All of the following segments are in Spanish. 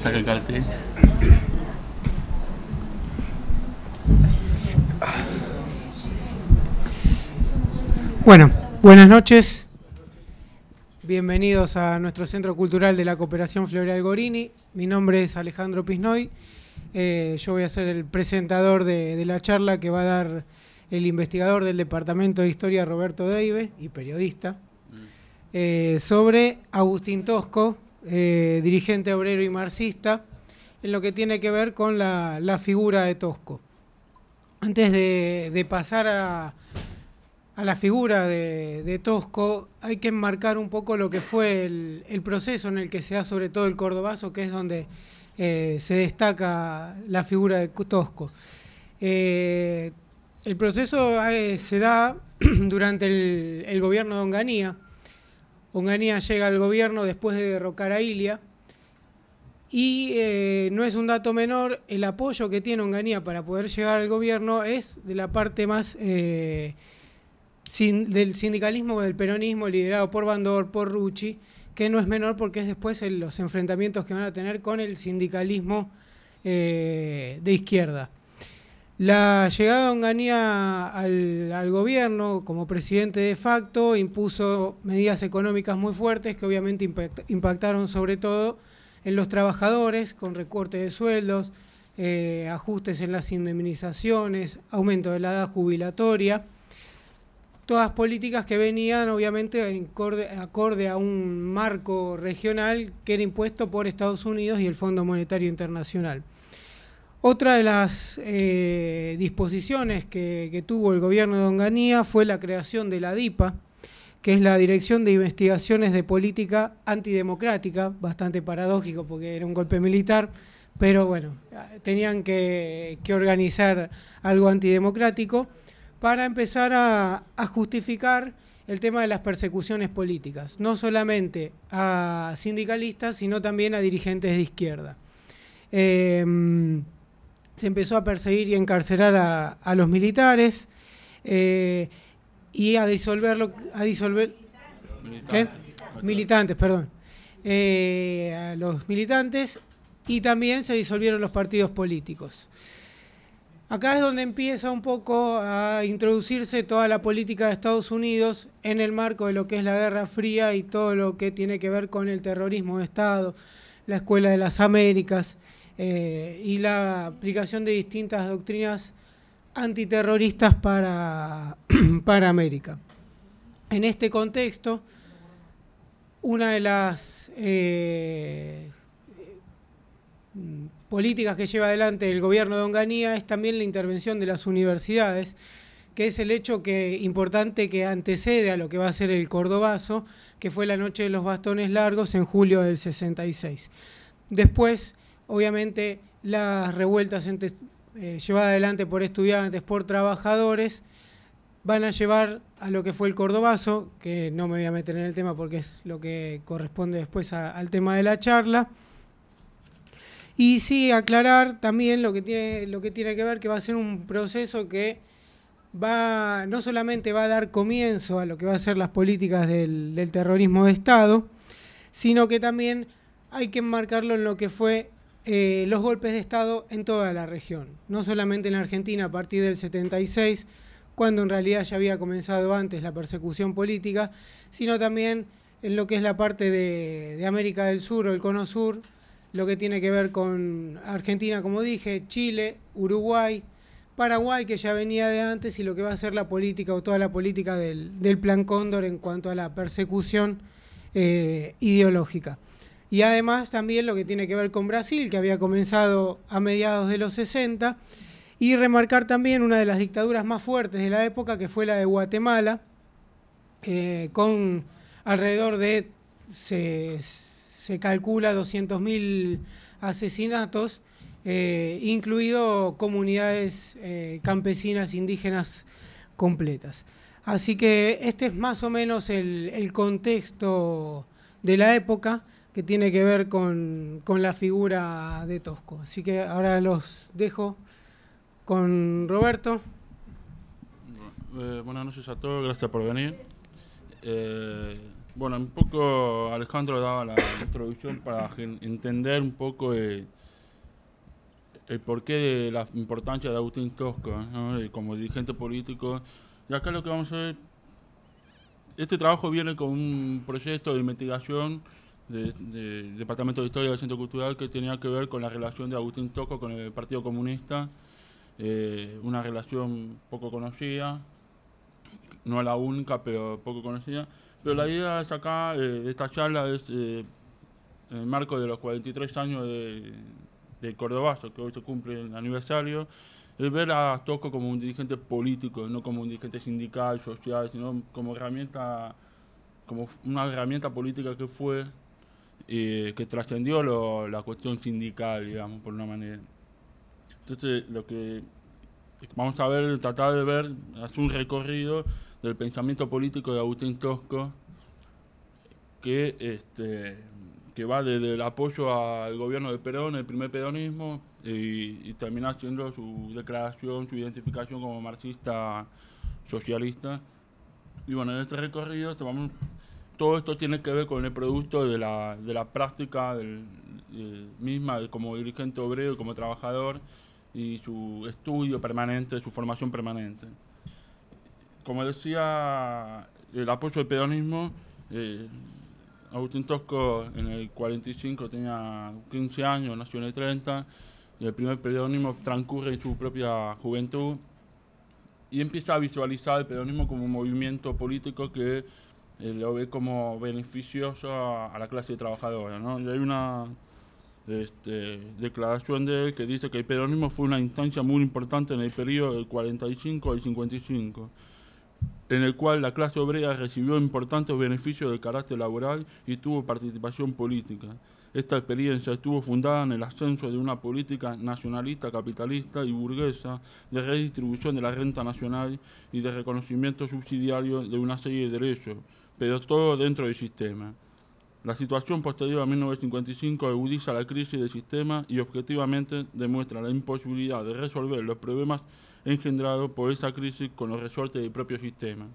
Saca el cartel. Bueno, buenas noches. Bienvenidos a nuestro Centro Cultural de la Cooperación Floreal Gorini. Mi nombre es Alejandro Pisnoy. Yo voy a ser el presentador de la charla que va a dar el investigador del Departamento de Historia, Roberto Deive, y periodista, sobre Agustín Tosco, dirigente obrero y marxista, en lo que tiene que ver con la figura de Tosco. Antes de pasar a la figura de Tosco, hay que enmarcar un poco lo que fue el proceso en el que se da sobre todo el cordobazo, que es donde se destaca la figura de Tosco. El proceso se da durante el gobierno de Onganía. Onganía llega al gobierno después de derrocar a Ilia, y no es un dato menor, el apoyo que tiene Onganía para poder llegar al gobierno es de la parte más del sindicalismo, del peronismo, liderado por Bandor, por Rucci, que no es menor porque es después los enfrentamientos que van a tener con el sindicalismo de izquierda. La llegada de Onganía al gobierno como presidente de facto impuso medidas económicas muy fuertes que obviamente impactaron sobre todo en los trabajadores, con recortes de sueldos, ajustes en las indemnizaciones, aumento de la edad jubilatoria. Todas políticas que venían obviamente acorde a un marco regional que era impuesto por Estados Unidos y el Fondo Monetario Internacional. Otra de las disposiciones que tuvo el gobierno de Onganía fue la creación de la DIPA, que es la Dirección de Investigaciones de Política Antidemocrática, bastante paradójico porque era un golpe militar, pero bueno, tenían que organizar algo antidemocrático para empezar a justificar el tema de las persecuciones políticas, no solamente a sindicalistas, sino también a dirigentes de izquierda. Se empezó a perseguir y encarcelar a los militares y a disolver militantes, perdón. A los militantes, y también se disolvieron los partidos políticos. Acá es donde empieza un poco a introducirse toda la política de Estados Unidos en el marco de lo que es la Guerra Fría y todo lo que tiene que ver con el terrorismo de Estado, la Escuela de las Américas y la aplicación de distintas doctrinas antiterroristas para América. En este contexto, una de las políticas que lleva adelante el gobierno de Onganía es también la intervención de las universidades, que es el hecho importante que antecede a lo que va a ser el cordobazo, que fue la Noche de los Bastones Largos en julio del 66. Después, obviamente, las revueltas llevadas adelante por estudiantes, por trabajadores, van a llevar a lo que fue el cordobazo, que no me voy a meter en el tema porque es lo que corresponde después al tema de la charla. Y sí, aclarar también lo que tiene que ver, que va a ser un proceso que no solamente va a dar comienzo a lo que va a ser las políticas del terrorismo de Estado, sino que también hay que enmarcarlo en lo que fue los golpes de Estado en toda la región. No solamente en la Argentina a partir del 76, cuando en realidad ya había comenzado antes la persecución política, sino también en lo que es la parte de América del Sur o el Cono Sur, lo que tiene que ver con Argentina, como dije, Chile, Uruguay, Paraguay, que ya venía de antes, y lo que va a ser la política o toda la política del Plan Cóndor en cuanto a la persecución ideológica. Y además también lo que tiene que ver con Brasil, que había comenzado a mediados de los 60, y remarcar también una de las dictaduras más fuertes de la época, que fue la de Guatemala, con alrededor de... Se calcula 200.000 asesinatos, incluido comunidades campesinas indígenas completas. Así que este es más o menos el contexto de la época que tiene que ver con la figura de Tosco. Así que ahora los dejo con Roberto. Buenas noches a todos, gracias por venir. Bueno, un poco Alejandro daba la introducción para entender un poco el porqué de la importancia de Agustín Tosco, ¿no? Como dirigente político. Y acá lo que vamos a ver, este trabajo viene con un proyecto de investigación del Departamento de Historia del Centro Cultural que tenía que ver con la relación de Agustín Tosco con el Partido Comunista, una relación poco conocida, no la única, pero poco conocida. Pero la idea es acá, de esta charla, es en el marco de los 43 años de Cordobazo, que hoy se cumple el aniversario, es ver a Tosco como un dirigente político, no como un dirigente sindical, social, sino como herramienta, como una herramienta política que fue, que trascendió la cuestión sindical, digamos, por una manera. Entonces, lo que vamos a ver, tratar de ver, hacer un recorrido del pensamiento político de Agustín Tosco, que va desde el apoyo al gobierno de Perón, el primer peronismo, y termina haciendo su declaración, su identificación como marxista socialista. Y bueno, en este recorrido todo esto tiene que ver con el producto de la práctica misma como dirigente obrero, como trabajador, y su estudio permanente, su formación permanente. Como decía, el apoyo al peronismo, Agustín Tosco en el 45 tenía 15 años, nació en el 30, y el primer peronismo transcurre en su propia juventud, y empieza a visualizar el peronismo como un movimiento político que lo ve como beneficioso a la clase trabajadora, ¿no? Y hay una declaración de él que dice que el peronismo fue una instancia muy importante en el periodo del 45 al 55, en el cual la clase obrera recibió importantes beneficios de carácter laboral y tuvo participación política. Esta experiencia estuvo fundada en el ascenso de una política nacionalista, capitalista y burguesa de redistribución de la renta nacional y de reconocimiento subsidiario de una serie de derechos, pero todo dentro del sistema. La situación posterior a 1955 agudiza la crisis del sistema y objetivamente demuestra la imposibilidad de resolver los problemas engendrados por esa crisis con los resortes del propio sistema.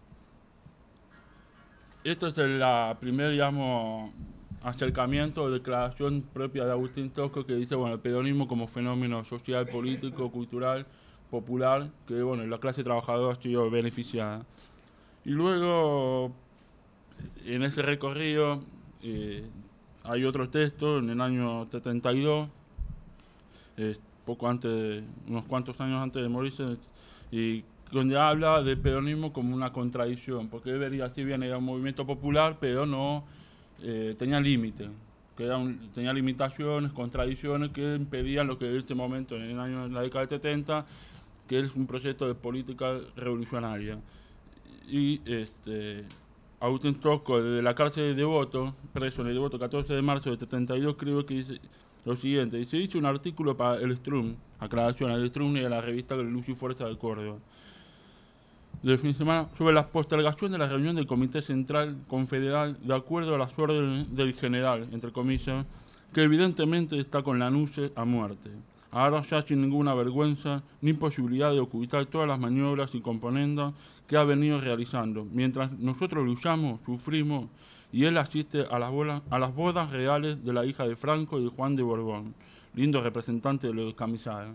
Esto es el primer, digamos, acercamiento o declaración propia de Agustín Tosco, que dice, bueno, el peronismo como fenómeno social, político, cultural, popular, que bueno, la clase trabajadora ha sido beneficiada. Y luego, en ese recorrido, hay otro texto en el año 72, unos cuantos años antes de morirse, y donde habla del peronismo como una contradicción, porque él vería, si bien era un movimiento popular, pero no tenía límites, tenía limitaciones, contradicciones que impedían lo que en este momento, en la década de 70, que es un proyecto de política revolucionaria. Y Agustín Tosco, desde la cárcel de Devoto, preso en el Devoto 14 de marzo de 72, creo que dice lo siguiente: dice, hice un artículo para el Strum, aclaración, el Strum y la revista Luz y Fuerza de Córdoba, del fin de semana, sobre la postergación de la reunión del Comité Central Confederal de acuerdo a las órdenes del general, entre comillas, que evidentemente está con la nuce a muerte. Ahora ya sin ninguna vergüenza ni posibilidad de ocultar todas las maniobras y componendas que ha venido realizando. Mientras nosotros luchamos, sufrimos, y él asiste a las bodas reales de la hija de Franco y de Juan de Borbón, lindo representante de los descamisados.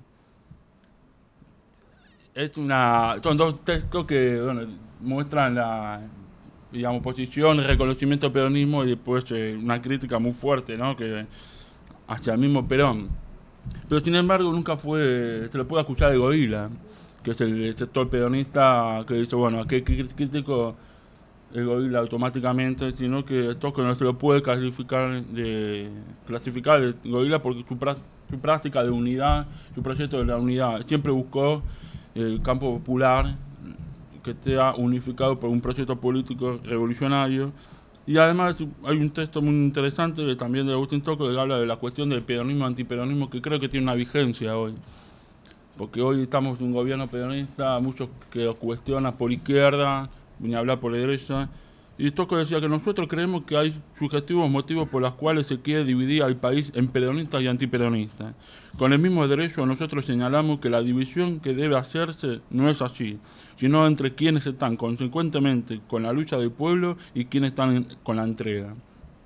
Son dos textos que muestran la, digamos, posición, el reconocimiento del peronismo y después una crítica muy fuerte, ¿no?, que hacia el mismo Perón. Pero sin embargo nunca se lo puede escuchar de Goila, que es el sector peronista, que dice, bueno, aquí crítico el Goila automáticamente, sino que Tosco no se lo puede clasificar de Goila porque su práctica de unidad, su proyecto de la unidad, siempre buscó el campo popular que esté unificado por un proyecto político revolucionario. Y además hay un texto muy interesante también de Agustín Tosco que habla de la cuestión del peronismo antiperonismo, que creo que tiene una vigencia hoy, porque hoy estamos en un gobierno peronista, muchos que lo cuestionan por izquierda, ni hablar por derecha, Y Tosco decía que nosotros creemos que hay sugestivos motivos por los cuales se quiere dividir al país en peronistas y antiperonistas. Con el mismo derecho nosotros señalamos que la división que debe hacerse no es así, sino entre quienes están consecuentemente con la lucha del pueblo y quienes están con la entrega.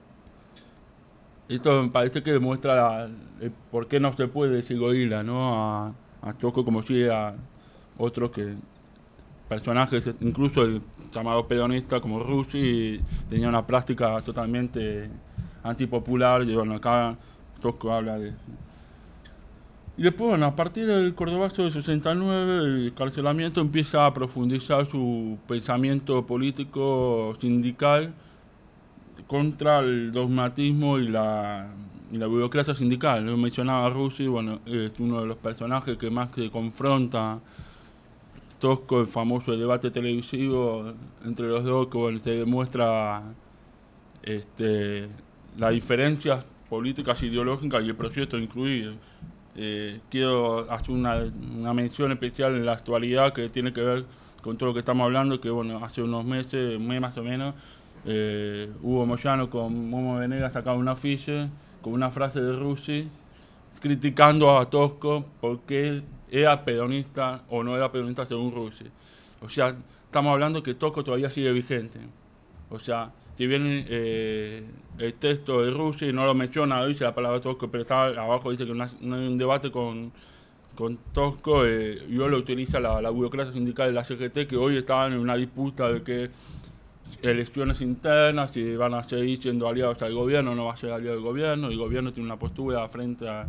Esto me parece que demuestra por qué no se puede decir gorila, ¿no? A Tosco, como si a otros personajes, incluso el llamado peronista como Russi, tenía una práctica totalmente antipopular, y bueno, acá Tosco habla de eso. Y después, bueno, a partir del Cordobazo del 69, el encarcelamiento empieza a profundizar su pensamiento político sindical contra el dogmatismo y la burocracia sindical. Lo mencionaba Russi, bueno, es uno de los personajes que más se confronta Tosco, el famoso debate televisivo entre los dos, que bueno, se demuestra las diferencias políticas, ideológicas y el proyecto incluido. Quiero hacer una mención especial en la actualidad que tiene que ver con todo lo que estamos hablando, que bueno, hace unos meses, un mes más o menos, Hugo Moyano con Momo Venegas sacaba un afiche con una frase de Russi criticando a Tosco porque era peronista o no era peronista según Russi. O sea, estamos hablando que Tosco todavía sigue vigente. O sea, si bien el texto de Russi no lo menciona, dice la palabra Tosco, pero está abajo, dice que no hay un debate con Tosco, y hoy lo utiliza la burocracia sindical de la CGT, que hoy estaban en una disputa de que elecciones internas, si van a seguir siendo aliados al gobierno o no va a ser aliado del gobierno. El gobierno tiene una postura frente a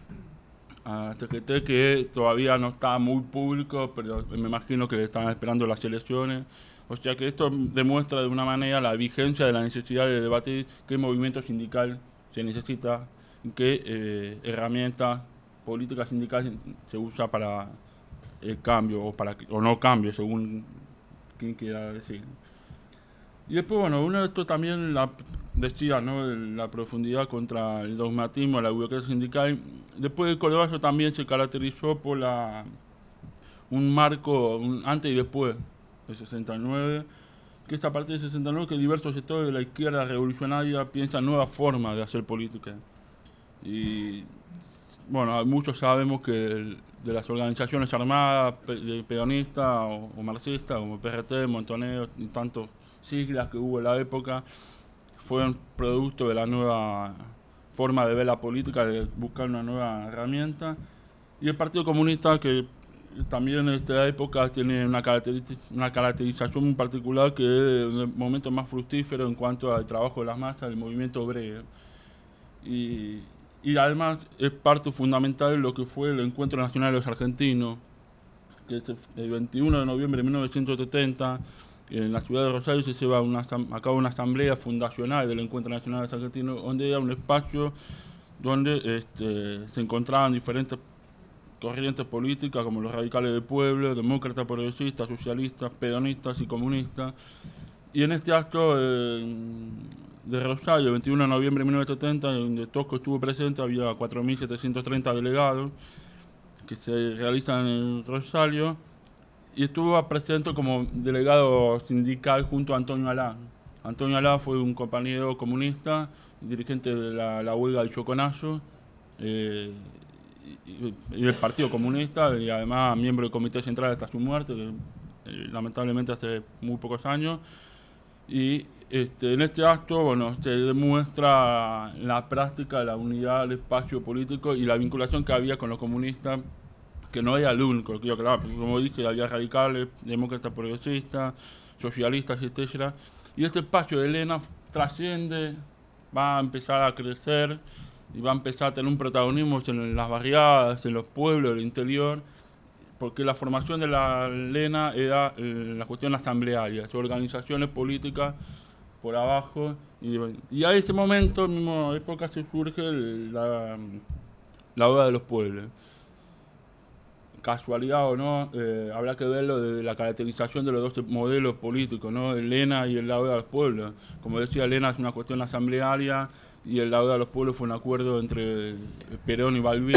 CGT que todavía no está muy público, pero me imagino que están esperando las elecciones. O sea que esto demuestra de una manera la vigencia de la necesidad de debatir qué movimiento sindical se necesita, qué herramientas políticas sindicales se usa para el cambio o no cambio, según quien quiera decir. Y después, bueno, uno de estos también decía, ¿no?, la profundidad contra el dogmatismo, la burocracia sindical. Después el Cordobazo también se caracterizó por un marco antes y después del 69, que es a partir del 69 que diversos sectores de la izquierda revolucionaria piensan nuevas formas de hacer política. Y bueno, muchos sabemos que de las organizaciones armadas peronistas o marxistas, como PRT, Montoneo y tantos siglas que hubo en la época, fueron producto de la nueva forma de ver la política, de buscar una nueva herramienta. Y el Partido Comunista, que también en esta época tiene una caracterización muy particular, que es el momento más fructífero en cuanto al trabajo de las masas, el movimiento obrero. Y además es parte fundamental de lo que fue el Encuentro Nacional de los Argentinos, que es el 21 de noviembre de 1970, en la ciudad de Rosario se lleva a cabo una asamblea fundacional del Encuentro Nacional de los Argentinos, donde era un espacio donde se encontraban diferentes corrientes políticas como los radicales del pueblo, demócratas, progresistas, socialistas, peronistas y comunistas. Y en este acto de Rosario, el 21 de noviembre de 1970, donde Tosco estuvo presente, había 4.730 delegados que se realizan en Rosario, y estuvo presente como delegado sindical junto a Antonio Alá. Antonio Alá fue un compañero comunista, dirigente de la huelga del Choconazo, y el Partido Comunista, y además miembro del Comité Central hasta su muerte, que, lamentablemente hace muy pocos años. Y en este acto, bueno, se demuestra la práctica, la unidad del espacio político y la vinculación que había con los comunistas, que no era el único, claro, como dije, había radicales, demócratas, progresistas, socialistas, etc. Y este espacio de Elena trasciende, va a empezar a crecer y va a empezar a tener un protagonismo en las barriadas, en los pueblos del interior, porque la formación de la Elena era la cuestión asamblearia, organizaciones políticas por abajo, y a ese momento, en la misma época, se surge la Oda de los Pueblos. Casualidad o no, habrá que verlo de la caracterización de los dos modelos políticos, ¿no? Elena y el Oda de los Pueblos. Como decía, Elena es una cuestión asamblearia y el Oda de los Pueblos fue un acuerdo entre Perón y Balbín,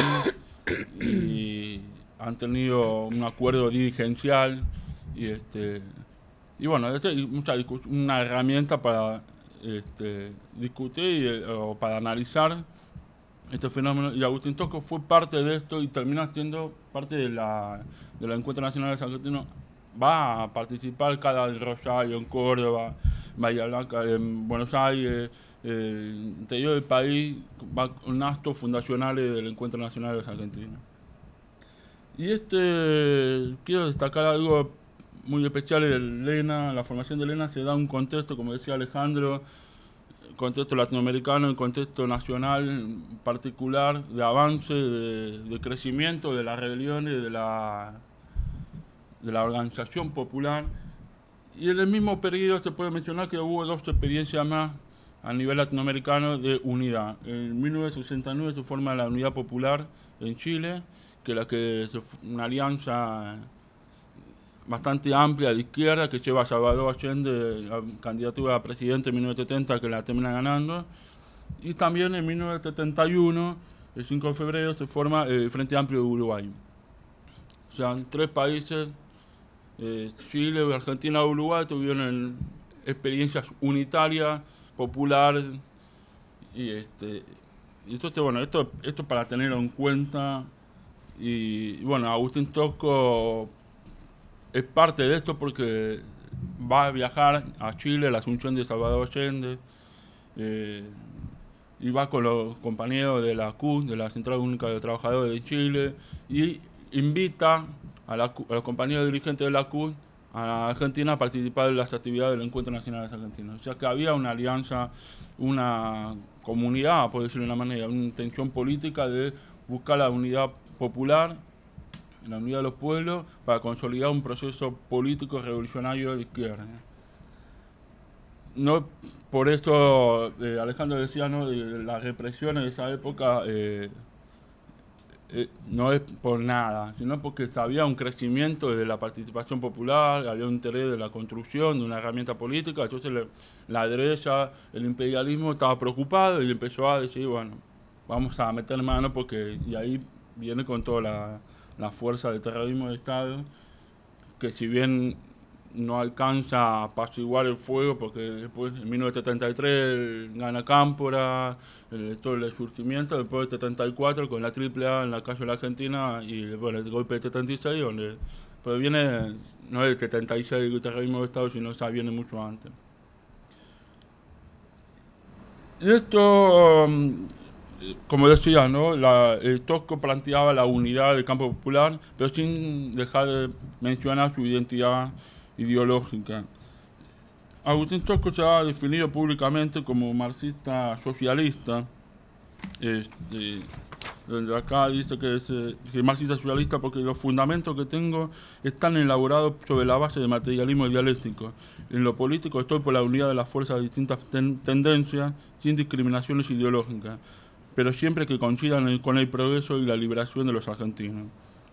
y han tenido un acuerdo dirigencial, y Y bueno, esta es una herramienta para discutir o para analizar este fenómeno. Y Agustín Tosco fue parte de esto y termina siendo parte de del Encuentro Nacional de San Argentino. Va a participar cada en Rosario, en Córdoba, Bahía Blanca, en Buenos Aires, el interior del país, va con actos fundacionales del Encuentro Nacional de los Argentinos. Y quiero destacar algo muy especial de Lena. La formación de Lena se da en un contexto, como decía Alejandro, contexto latinoamericano, el contexto nacional particular, de avance, de crecimiento de las rebeliones, de la organización popular. Y en el mismo periodo se puede mencionar que hubo dos experiencias más a nivel latinoamericano de unidad. En 1969 se forma la Unidad Popular en Chile, que una alianza bastante amplia de izquierda que lleva a Salvador Allende la candidatura a presidente en 1970, que la termina ganando. Y también en 1971, el 5 de febrero, se forma el Frente Amplio de Uruguay. O sea, tres países, Chile, Argentina y Uruguay, tuvieron experiencias unitarias, populares. Y entonces, bueno, esto para tenerlo en cuenta. Y bueno, Agustín Tosco es parte de esto porque va a viajar a Chile, a la Asunción de Salvador Allende, y va con los compañeros de la CUT, de la Central Única de Trabajadores de Chile, y invita a los compañeros dirigentes de la CUT a Argentina a participar de las actividades del Encuentro Nacional de Argentinos. O sea que había una alianza, una comunidad, por decirlo de una manera, una intención política de buscar la unidad popular, la unidad de los pueblos, para consolidar un proceso político revolucionario de izquierda. No, por eso Alejandro decía, ¿no?, de las represiones de esa época, no es por nada, sino porque había un crecimiento de la participación popular, había un interés de la construcción de una herramienta política. Entonces la derecha, el imperialismo estaba preocupado y empezó a decir, bueno, vamos a meter mano, y ahí viene con toda la fuerza del terrorismo de Estado, que si bien no alcanza a apaciguar el fuego, porque después en 1973 gana Cámpora, todo el surgimiento, después del 74 con la AAA en la calle de la Argentina, y bueno, el golpe del 76, donde pues viene, no es el 76 el terrorismo de Estado, sino que viene mucho antes. Esto, como decía, ¿no?, el Tosco planteaba la unidad del campo popular, pero sin dejar de mencionar su identidad ideológica. Agustín Tosco se ha definido públicamente como marxista socialista, donde acá dice que es marxista socialista porque los fundamentos que tengo están elaborados sobre la base del materialismo dialéctico. En lo político estoy por la unidad de las fuerzas de distintas tendencias, sin discriminaciones ideológicas, pero siempre que coincidan con el progreso y la liberación de los argentinos.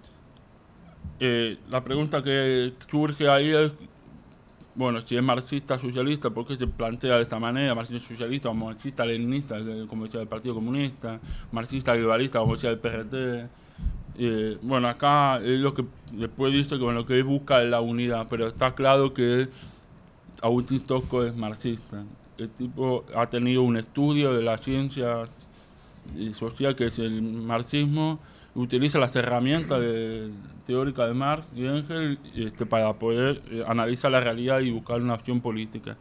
La pregunta que surge ahí es, bueno, si es marxista socialista, ¿por qué se plantea de esta manera? Marxista socialista o marxista leninista, como decía el Partido Comunista, marxista guevarista, como decía el PRT. Bueno, acá es lo que después dice que lo que busca es la unidad, pero está claro que Agustín Tosco es marxista. El tipo ha tenido un estudio de la ciencia social, que es el marxismo, utiliza las herramientas teóricas de Marx y Engels para poder analizar la realidad y buscar una opción política.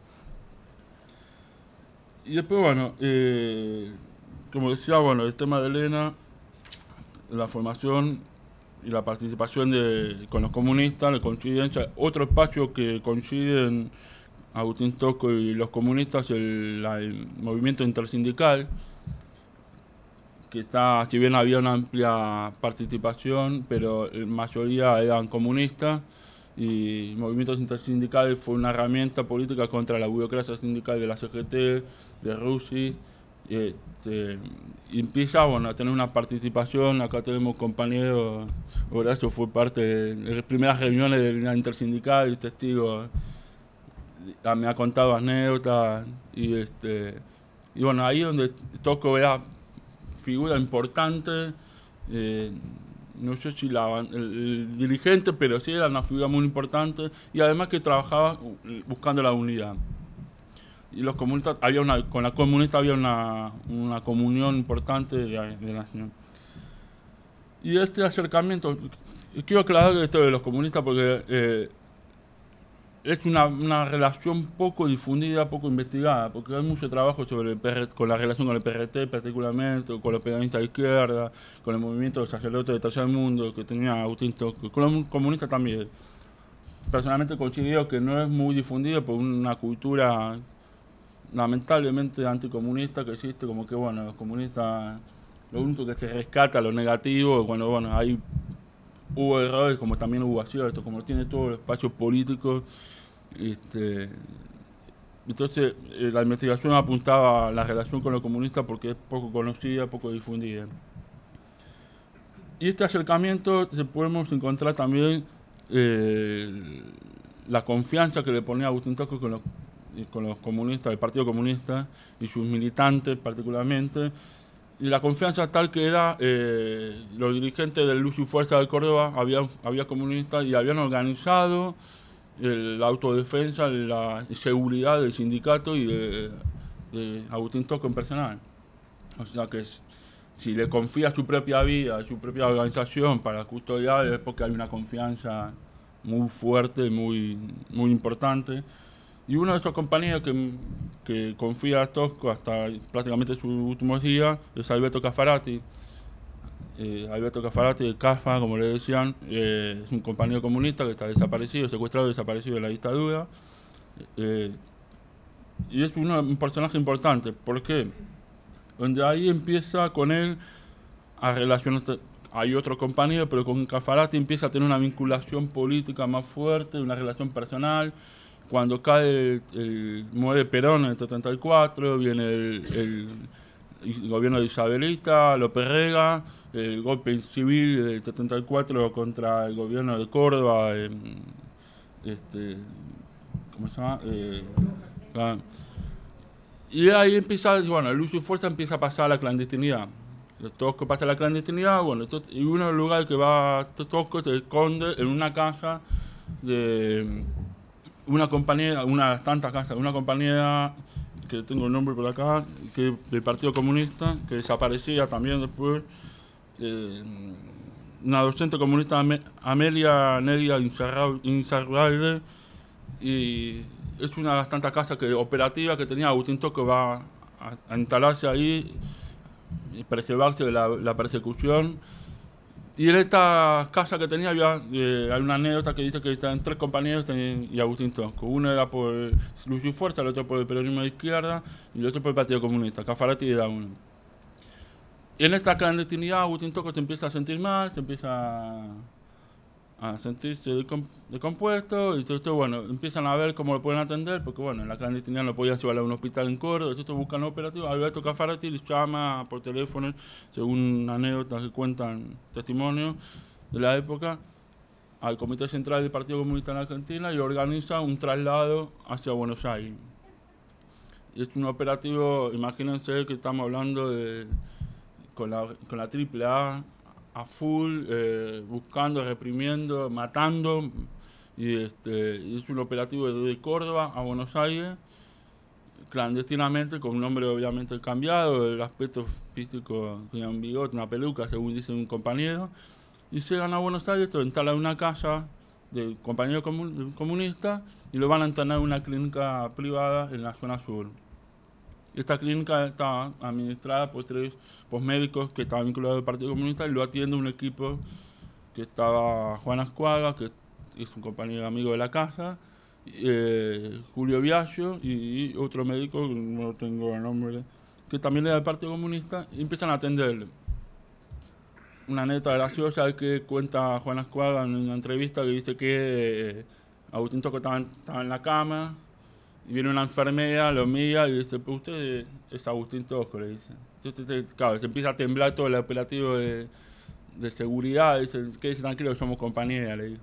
Y después, bueno, como decía, bueno, el tema de Lena, la formación y la participación con los comunistas, la coincidencia. Otro espacio que coinciden Agustín Tosco y los comunistas, el movimiento intersindical, que si bien había una amplia participación, pero la mayoría eran comunistas, y movimientos intersindicales fue una herramienta política contra la burocracia sindical de la CGT, de RUSI, y empieza, a tener una participación. Acá tenemos compañeros, Horacio fue parte de las primeras reuniones de la intersindical, testigo, me ha contado anécdotas, y bueno, ahí donde Tosco era figura importante, no sé si el dirigente, pero sí era una figura muy importante y además que trabajaba buscando la unidad. Y los comunistas, con la comunista había una comunión importante de la nación. Y este acercamiento, quiero aclarar esto de los comunistas porque es una relación poco difundida, poco investigada, porque hay mucho trabajo sobre con la relación con el PRT particularmente, con los peronistas de izquierda, con el movimiento de sacerdotes del tercer mundo que tenía Agustín Tosco, con los comunistas también. Personalmente considero que no es muy difundido por una cultura lamentablemente anticomunista que existe, como que bueno, los comunistas, lo único que se rescata lo negativo, cuando bueno, hubo errores como también hubo aciertos, como tiene todo el espacio político. Entonces la investigación apuntaba a la relación con los comunistas porque es poco conocida, poco difundida. Y este acercamiento podemos encontrar también la confianza que le ponía Agustín Tosco con los comunistas, el Partido Comunista y sus militantes particularmente, y la confianza tal que era los dirigentes del Luz y Fuerza de Córdoba, había comunistas y habían organizado la autodefensa, la seguridad del sindicato y de Agustín Tosco en personal. O sea que si le confía su propia vida, su propia organización para custodiar, es porque hay una confianza muy fuerte, muy importante. Y uno de esos compañeros que confía a Tosco hasta prácticamente sus últimos días es Alberto Caffarati. Alberto Caffarati, de CAFA, como le decían, es un compañero comunista que está desaparecido, secuestrado y desaparecido de la dictadura. Y es un personaje importante. ¿Por qué? Donde ahí empieza con él a relacionarse. Hay otro compañero, pero con Caffarati empieza a tener una vinculación política más fuerte, una relación personal. Cuando muere Perón en el 74, viene el gobierno de Isabelita, López Rega, el golpe civil del 74 contra el gobierno de Córdoba, ¿cómo se llama? Y ahí empieza, bueno, el uso y fuerza empieza a pasar a la clandestinidad. Tosco pasa a la clandestinidad, bueno, y uno del lugar que va Tosco se esconde en una casa de una compañera, una de las tantas casas, una compañera que tengo el nombre por acá, que del Partido Comunista, que desaparecía también después, una docente comunista, Amelia Neria Insaurralde, y es una de las tantas casas operativas que tenía Agustín Tosco, que va a instalarse ahí y preservarse de la persecución. Y en esta casa que tenía hay una anécdota que dice que estaban 3 compañeros y Agustín Tosco. Uno era por Luz y Fuerza, el otro por el peronismo de izquierda y el otro por el Partido Comunista. Caffarati era uno. Y en esta clandestinidad Agustín Tosco se empieza a sentir mal, se empieza a sentirse descompuesto, y entonces, bueno, empiezan a ver cómo lo pueden atender, porque bueno, en la clandestinidad no podían llevarlo a un hospital en Córdoba, entonces buscan un operativo. Alberto Caffarati les llama por teléfono, según anécdotas que cuentan testimonios de la época, al Comité Central del Partido Comunista en Argentina y organiza un traslado hacia Buenos Aires. Y es un operativo, imagínense que estamos hablando con la AAA a full, buscando, reprimiendo, matando, y es un operativo desde Córdoba a Buenos Aires, clandestinamente, con un nombre obviamente cambiado, el aspecto físico, tenía un bigote, una peluca, según dice un compañero, y llegan a Buenos Aires, se instalan en una casa del compañero comunista y lo van a internar en una clínica privada en la zona sur. Esta clínica está administrada por 3 médicos que estaban vinculados al Partido Comunista y lo atiende un equipo que estaba Juan Ascuaga, que es un compañero amigo de la casa, Julio Biagio y otro médico, no tengo el nombre, que también era del Partido Comunista, y empiezan a atenderle. Una anécdota graciosa que cuenta Juan Ascuaga en una entrevista que dice que Agustín Tosco estaba en la cama, y viene una enfermera, lo mira y dice, pues usted es Agustín Tosco, le dice. Entonces, claro, se empieza a temblar todo el operativo de seguridad, dice, quédese tranquilo, somos compañeras, le digo.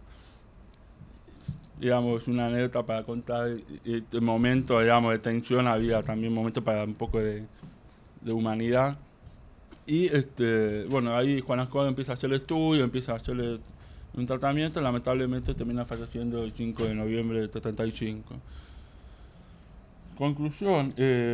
Digamos, una anécdota para contar este momento, digamos, de tensión, había también momentos para un poco de humanidad. Y bueno, ahí Juan Ascona empieza a hacer el estudio, empieza a hacerle un tratamiento, lamentablemente termina falleciendo el 5 de noviembre de 75. Conclusión,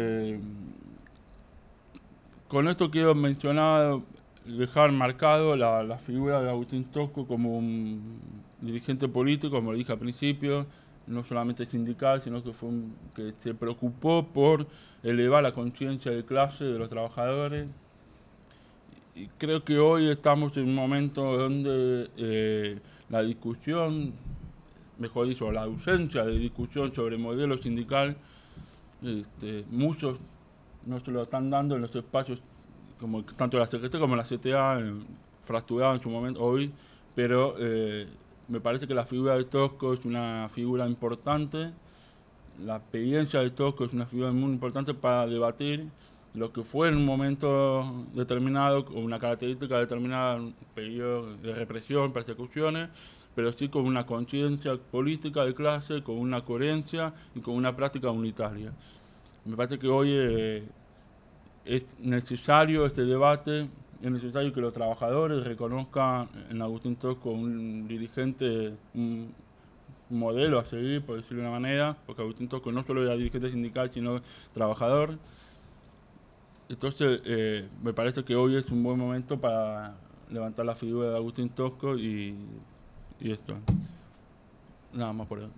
con esto quiero mencionar, dejar marcado la figura de Agustín Tosco como un dirigente político, como lo dije al principio, no solamente sindical, sino que se preocupó por elevar la conciencia de clase de los trabajadores. Y creo que hoy estamos en un momento donde la discusión, mejor dicho, la ausencia de discusión sobre el modelo sindical, muchos no se lo están dando en los espacios, como tanto la CGT como la CTA, fracturada en su momento hoy, pero me parece que la figura de Tosco es una figura importante, la experiencia de Tosco es una figura muy importante para debatir lo que fue en un momento determinado, con una característica determinada, un periodo de represión, persecuciones, pero sí con una conciencia política de clase, con una coherencia y con una práctica unitaria. Me parece que hoy es necesario este debate, es necesario que los trabajadores reconozcan en Agustín Tosco un dirigente, un modelo a seguir, por decirlo de una manera, porque Agustín Tosco no solo era dirigente sindical, sino trabajador. Entonces, me parece que hoy es un buen momento para levantar la figura de Agustín Tosco y esto. Nada más por eso.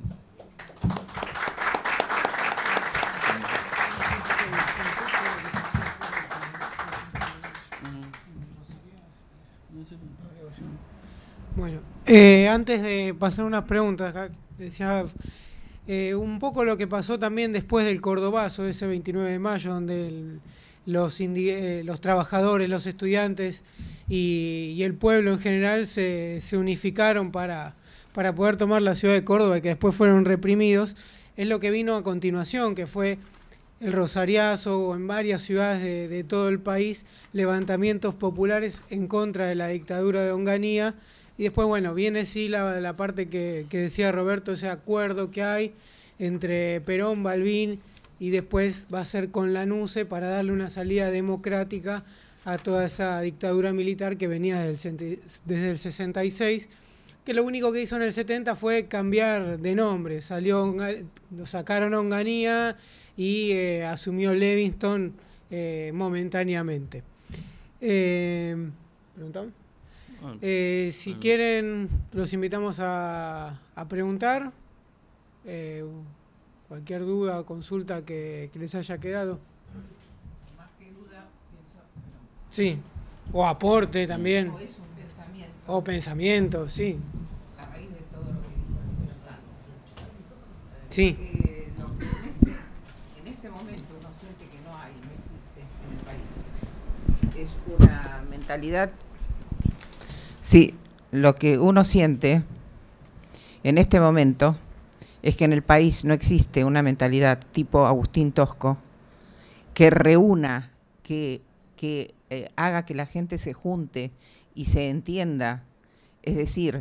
Bueno, antes de pasar unas preguntas, decía un poco lo que pasó también después del Cordobazo, ese 29 de mayo, donde los trabajadores, los estudiantes y el pueblo en general se unificaron para poder tomar la ciudad de Córdoba, y que después fueron reprimidos. Es lo que vino a continuación, que fue el Rosariazo, o en varias ciudades de todo el país, levantamientos populares en contra de la dictadura de Onganía. Y después, bueno, viene sí la parte que decía Roberto, ese acuerdo que hay entre Perón, Balbín, y después va a ser con Lanusse para darle una salida democrática a toda esa dictadura militar que venía desde el 66, que lo único que hizo en el 70 fue cambiar de nombre. Lo sacaron a Onganía y asumió Levingston momentáneamente. ¿Preguntamos? Si quieren, los invitamos a preguntar. Cualquier duda o consulta que les haya quedado. Más que duda, pienso. Sí, o aporte también. O es un pensamiento. O pensamiento, sí. A raíz de todo lo que dijo el señor. Sí. Lo que en este momento uno siente que no hay, no existe en el país, es una mentalidad. Sí, lo que uno siente en este momento es que en el país no existe una mentalidad tipo Agustín Tosco que reúna, que haga que la gente se junte y se entienda, es decir,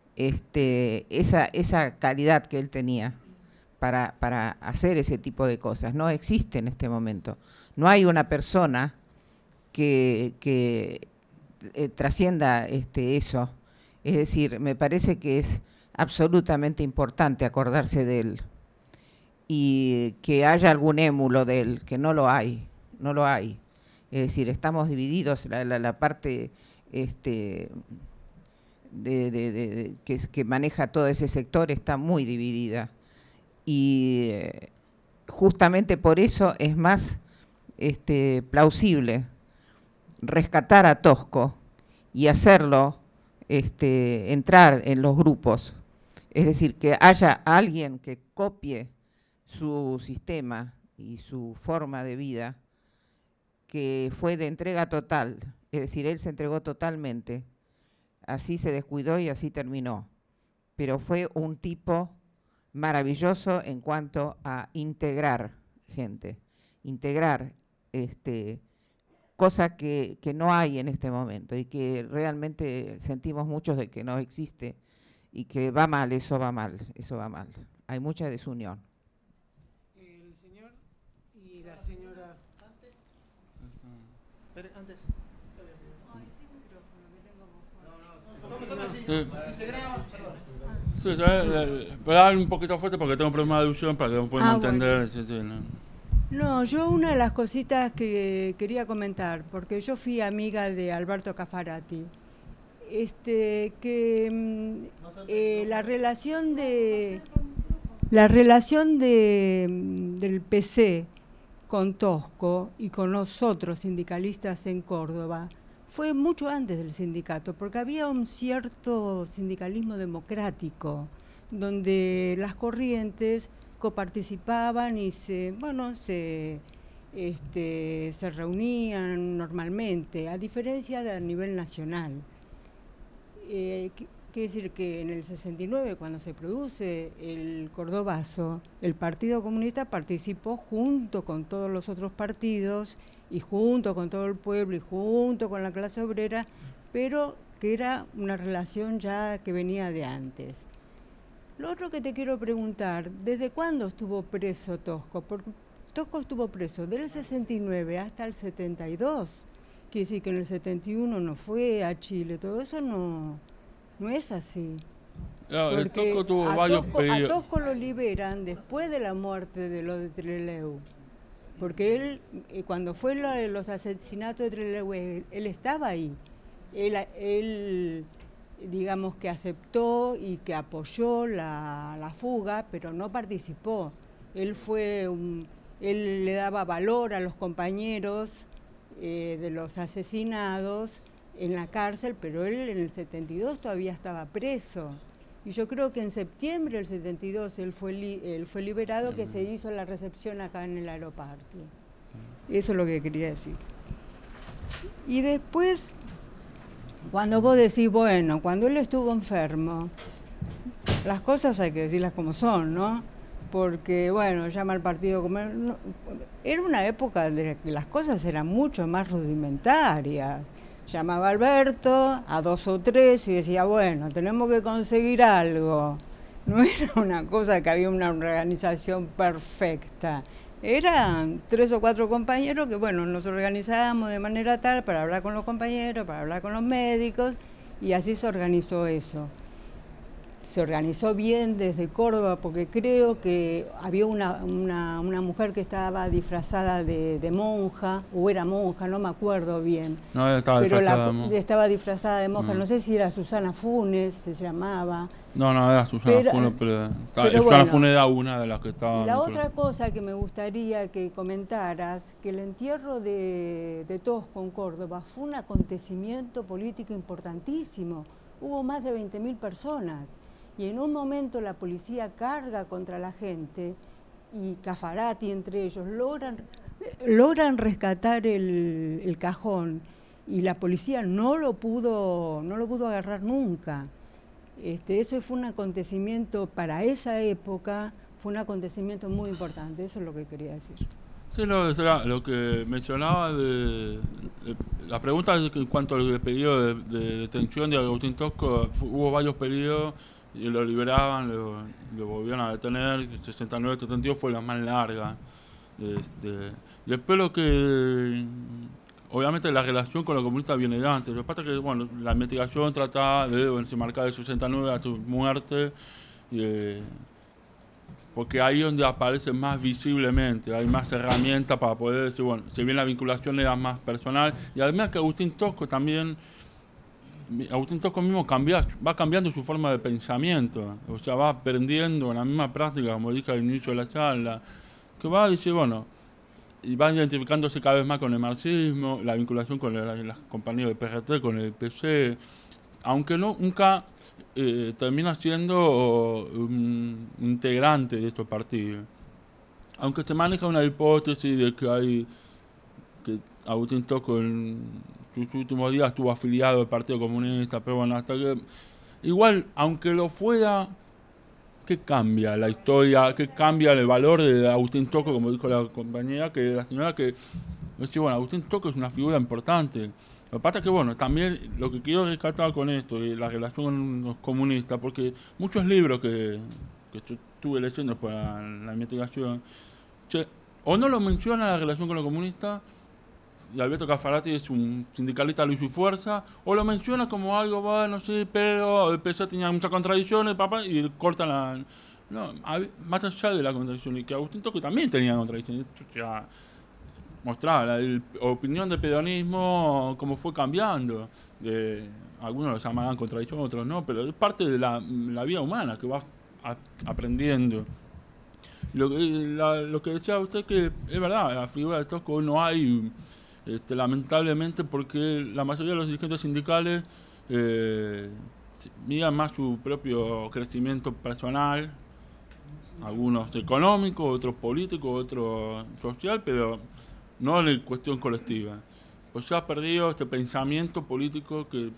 esa calidad que él tenía para hacer ese tipo de cosas, no existe en este momento. No hay una persona que trascienda eso. Es decir, me parece que es absolutamente importante acordarse de él y que haya algún émulo de él, que no lo hay. Es decir, estamos divididos, la parte que maneja todo ese sector está muy dividida y justamente por eso es más plausible rescatar a Tosco y hacerlo entrar en los grupos, es decir, que haya alguien que copie su sistema y su forma de vida, que fue de entrega total, es decir, él se entregó totalmente, así se descuidó y así terminó, pero fue un tipo maravilloso en cuanto a integrar gente, integrar cosa que no hay en este momento y que realmente sentimos muchos de que no existe y que va mal, eso va mal. Hay mucha desunión. El señor y la señora. Antes. Sí, pero hablar un poquito fuerte porque tengo un problema de audición para que no podamos entender. Bueno. Sí, no. No, yo una de las cositas que quería comentar, porque yo fui amiga de Alberto Caffarati, la relación del PC con Tosco y con los otros sindicalistas en Córdoba fue mucho antes del sindicato, porque había un cierto sindicalismo democrático, donde las corrientes coparticipaban y se reunían normalmente, a diferencia de a nivel nacional. Quiere decir que en el 69, cuando se produce el Cordobazo, el Partido Comunista participó junto con todos los otros partidos y junto con todo el pueblo y junto con la clase obrera, pero que era una relación ya que venía de antes. Lo otro que te quiero preguntar, ¿desde cuándo estuvo preso Tosco? Porque Tosco estuvo preso del 69 hasta el 72. Quiere decir que en el 71 no fue a Chile, todo eso no es así. El Tosco tuvo varios periodos. A Tosco lo liberan después de la muerte de los de Trelew. Porque él, cuando fue los asesinatos de Trelew, él estaba ahí. Él digamos que aceptó y que apoyó la fuga, pero no participó. Él le daba valor a los compañeros de los asesinados en la cárcel, pero él en el 72 todavía estaba preso. Y yo creo que en septiembre del 72 él fue liberado, que se hizo la recepción acá en el Aeroparque. Eso es lo que quería decir. Y después, cuando vos decís, bueno, cuando él estuvo enfermo, las cosas hay que decirlas como son, ¿no? Porque, bueno, llama al partido como... No, era una época de que las cosas eran mucho más rudimentarias. Llamaba a Alberto, a 2 o 3, y decía, bueno, tenemos que conseguir algo. No era una cosa que había una organización perfecta. Eran 3 o 4 compañeros que, bueno, nos organizábamos de manera tal para hablar con los compañeros, para hablar con los médicos, y así se organizó eso. Se organizó bien desde Córdoba, porque creo que había una mujer que estaba disfrazada de monja, o era monja, no me acuerdo bien. No, estaba disfrazada de monja. Estaba disfrazada de monja, no sé si era Susana Funes, se llamaba. No, era Susana Funes, pero Susana bueno, Funes era una de las que estaba... Y la otra cosa que me gustaría que comentaras, que el entierro de Tosco en Córdoba fue un acontecimiento político importantísimo. Hubo más de 20.000 personas. Y en un momento la policía carga contra la gente y Caffarati entre ellos logran rescatar el cajón y la policía no lo pudo agarrar nunca. Eso fue un acontecimiento para esa época, fue un acontecimiento muy importante, eso es lo que quería decir. Sí, lo que mencionaba la pregunta en cuanto al periodo de detención de Agustín Tosco, hubo varios periodos y lo liberaban, lo volvieron a detener, 69-72 fue la más larga. Después lo que... Obviamente la relación con los comunistas viene de antes. Lo que pasa es que, bueno, la investigación trataba de se marcar de 69 a su muerte, porque ahí es donde aparece más visiblemente, hay más herramientas para poder decir, bueno, si bien la vinculación era más personal, y además que Agustín Tosco mismo va cambiando su forma de pensamiento, o sea, va aprendiendo la misma práctica, como dije al inicio de la charla, que va a decir, bueno, y va identificándose cada vez más con el marxismo, la vinculación con las compañías de PRT, con el PC, aunque nunca termina siendo un integrante de estos partidos. Aunque se maneja una hipótesis de que Agustín Tosco en sus últimos días estuvo afiliado al Partido Comunista, pero bueno, hasta que... Igual, aunque lo fuera, ¿qué cambia la historia? ¿Qué cambia el valor de Agustín Tosco, como dijo la compañera, que la señora que... Bueno, Agustín Tosco es una figura importante. Lo que pasa es que, bueno, también lo que quiero rescatar con esto, la relación con los comunistas, porque muchos libros que estuve leyendo para la investigación, o no lo menciona la relación con los comunistas, y Alberto Caffarati es un sindicalista luz y fuerza, o lo menciona como algo, bueno, sí, pero el PSOE tenía muchas contradicciones, papá, y cortan la... No, más allá de la contradicción, y que Agustín Tosco también tenía contradicciones, ya mostraba la opinión del peronismo, cómo fue cambiando, algunos lo llamaban contradicción, otros no, pero es parte de la vida humana que vas aprendiendo. Lo que decía usted, que es verdad, la figura de Tosco hoy no hay, lamentablemente, porque la mayoría de los dirigentes sindicales miran más su propio crecimiento personal, algunos económicos, otros políticos, otros social, pero no en cuestión colectiva. Pues se ha perdido este pensamiento político que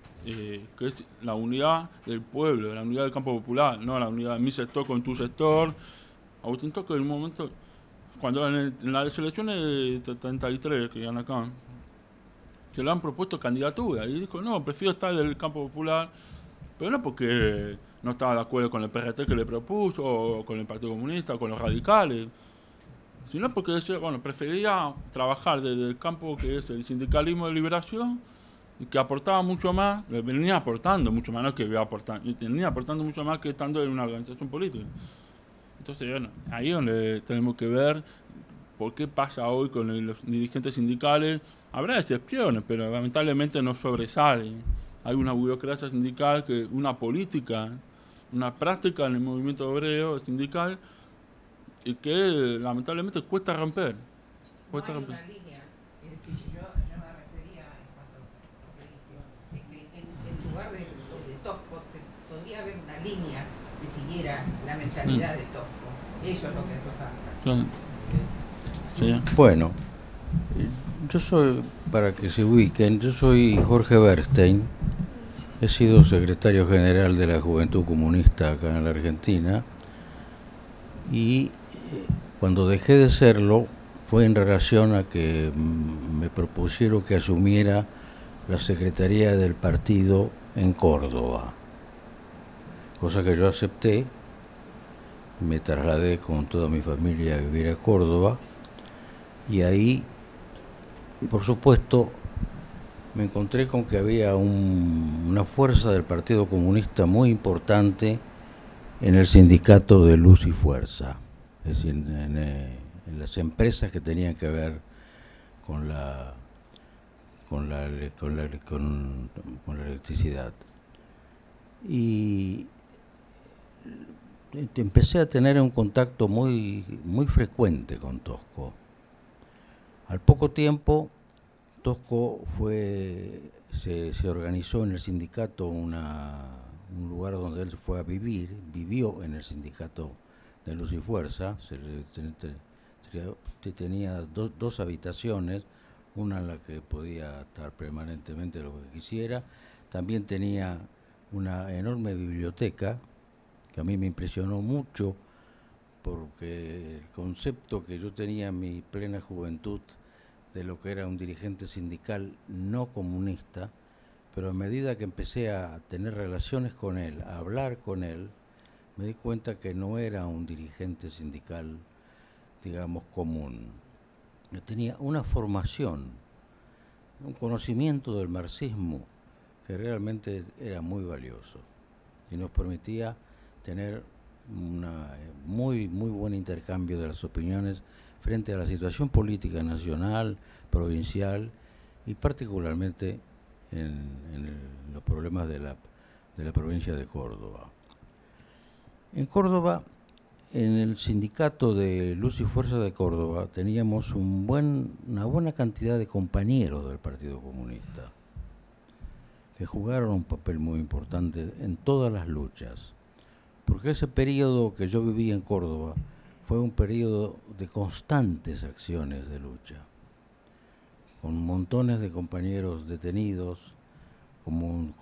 es la unidad del pueblo, la unidad del campo popular, no la unidad de mi sector con tu sector. Agustín Tosco, en un momento, cuando en las elecciones de 33 que iban acá, que le han propuesto candidatura, y dijo, no, prefiero estar del campo popular, pero no porque no estaba de acuerdo con el PRT que le propuso, o con el Partido Comunista, o con los radicales, sino porque decía, bueno, prefería trabajar desde el campo que es el sindicalismo de liberación, y que aportaba mucho más, venía aportando mucho más, no que iba aportando, y venía aportando mucho más que estando en una organización política. Entonces, bueno, ahí es donde tenemos que ver por qué pasa hoy con los dirigentes sindicales. Habrá excepciones, pero lamentablemente no sobresale. Hay una burocracia sindical, una política, una práctica en el movimiento obrero sindical y que lamentablemente cuesta romper. Cuesta romper. Una línea, es decir, yo me refería en cuanto a religión, es que en lugar de Tosco podría haber una línea que siguiera la mentalidad de Tosco. Eso es lo que hace falta. Claro. Sí. Bueno, yo soy, para que se ubiquen, yo soy Jorge Bernstein, he sido secretario general de la Juventud Comunista acá en la Argentina, y cuando dejé de serlo fue en relación a que me propusieron que asumiera la secretaría del partido en Córdoba, cosa que yo acepté. Me trasladé con toda mi familia a vivir a Córdoba, y ahí, por supuesto, me encontré con que había una fuerza del Partido Comunista muy importante en el sindicato de Luz y Fuerza, es decir, en las empresas que tenían que ver con la electricidad. Y empecé a tener un contacto muy frecuente con Tosco. Al poco tiempo, Tosco se organizó en el sindicato un lugar donde él fue a vivir, vivió en el sindicato de Luz y Fuerza, tenía dos habitaciones, una en la que podía estar permanentemente lo que quisiera, también tenía una enorme biblioteca, que a mí me impresionó mucho, porque el concepto que yo tenía en mi plena juventud de lo que era un dirigente sindical no comunista, pero a medida que empecé a tener relaciones con él, a hablar con él, me di cuenta que no era un dirigente sindical, digamos, común. Tenía una formación, un conocimiento del marxismo que realmente era muy valioso y nos permitía tener un muy buen intercambio de las opiniones frente a la situación política nacional, provincial y particularmente en los problemas de la provincia de Córdoba. En Córdoba, en el sindicato de Luz y Fuerza de Córdoba, teníamos una buena cantidad de compañeros del Partido Comunista que jugaron un papel muy importante en todas las luchas, porque ese periodo que yo viví en Córdoba fue un periodo de constantes acciones de lucha, con montones de compañeros detenidos, con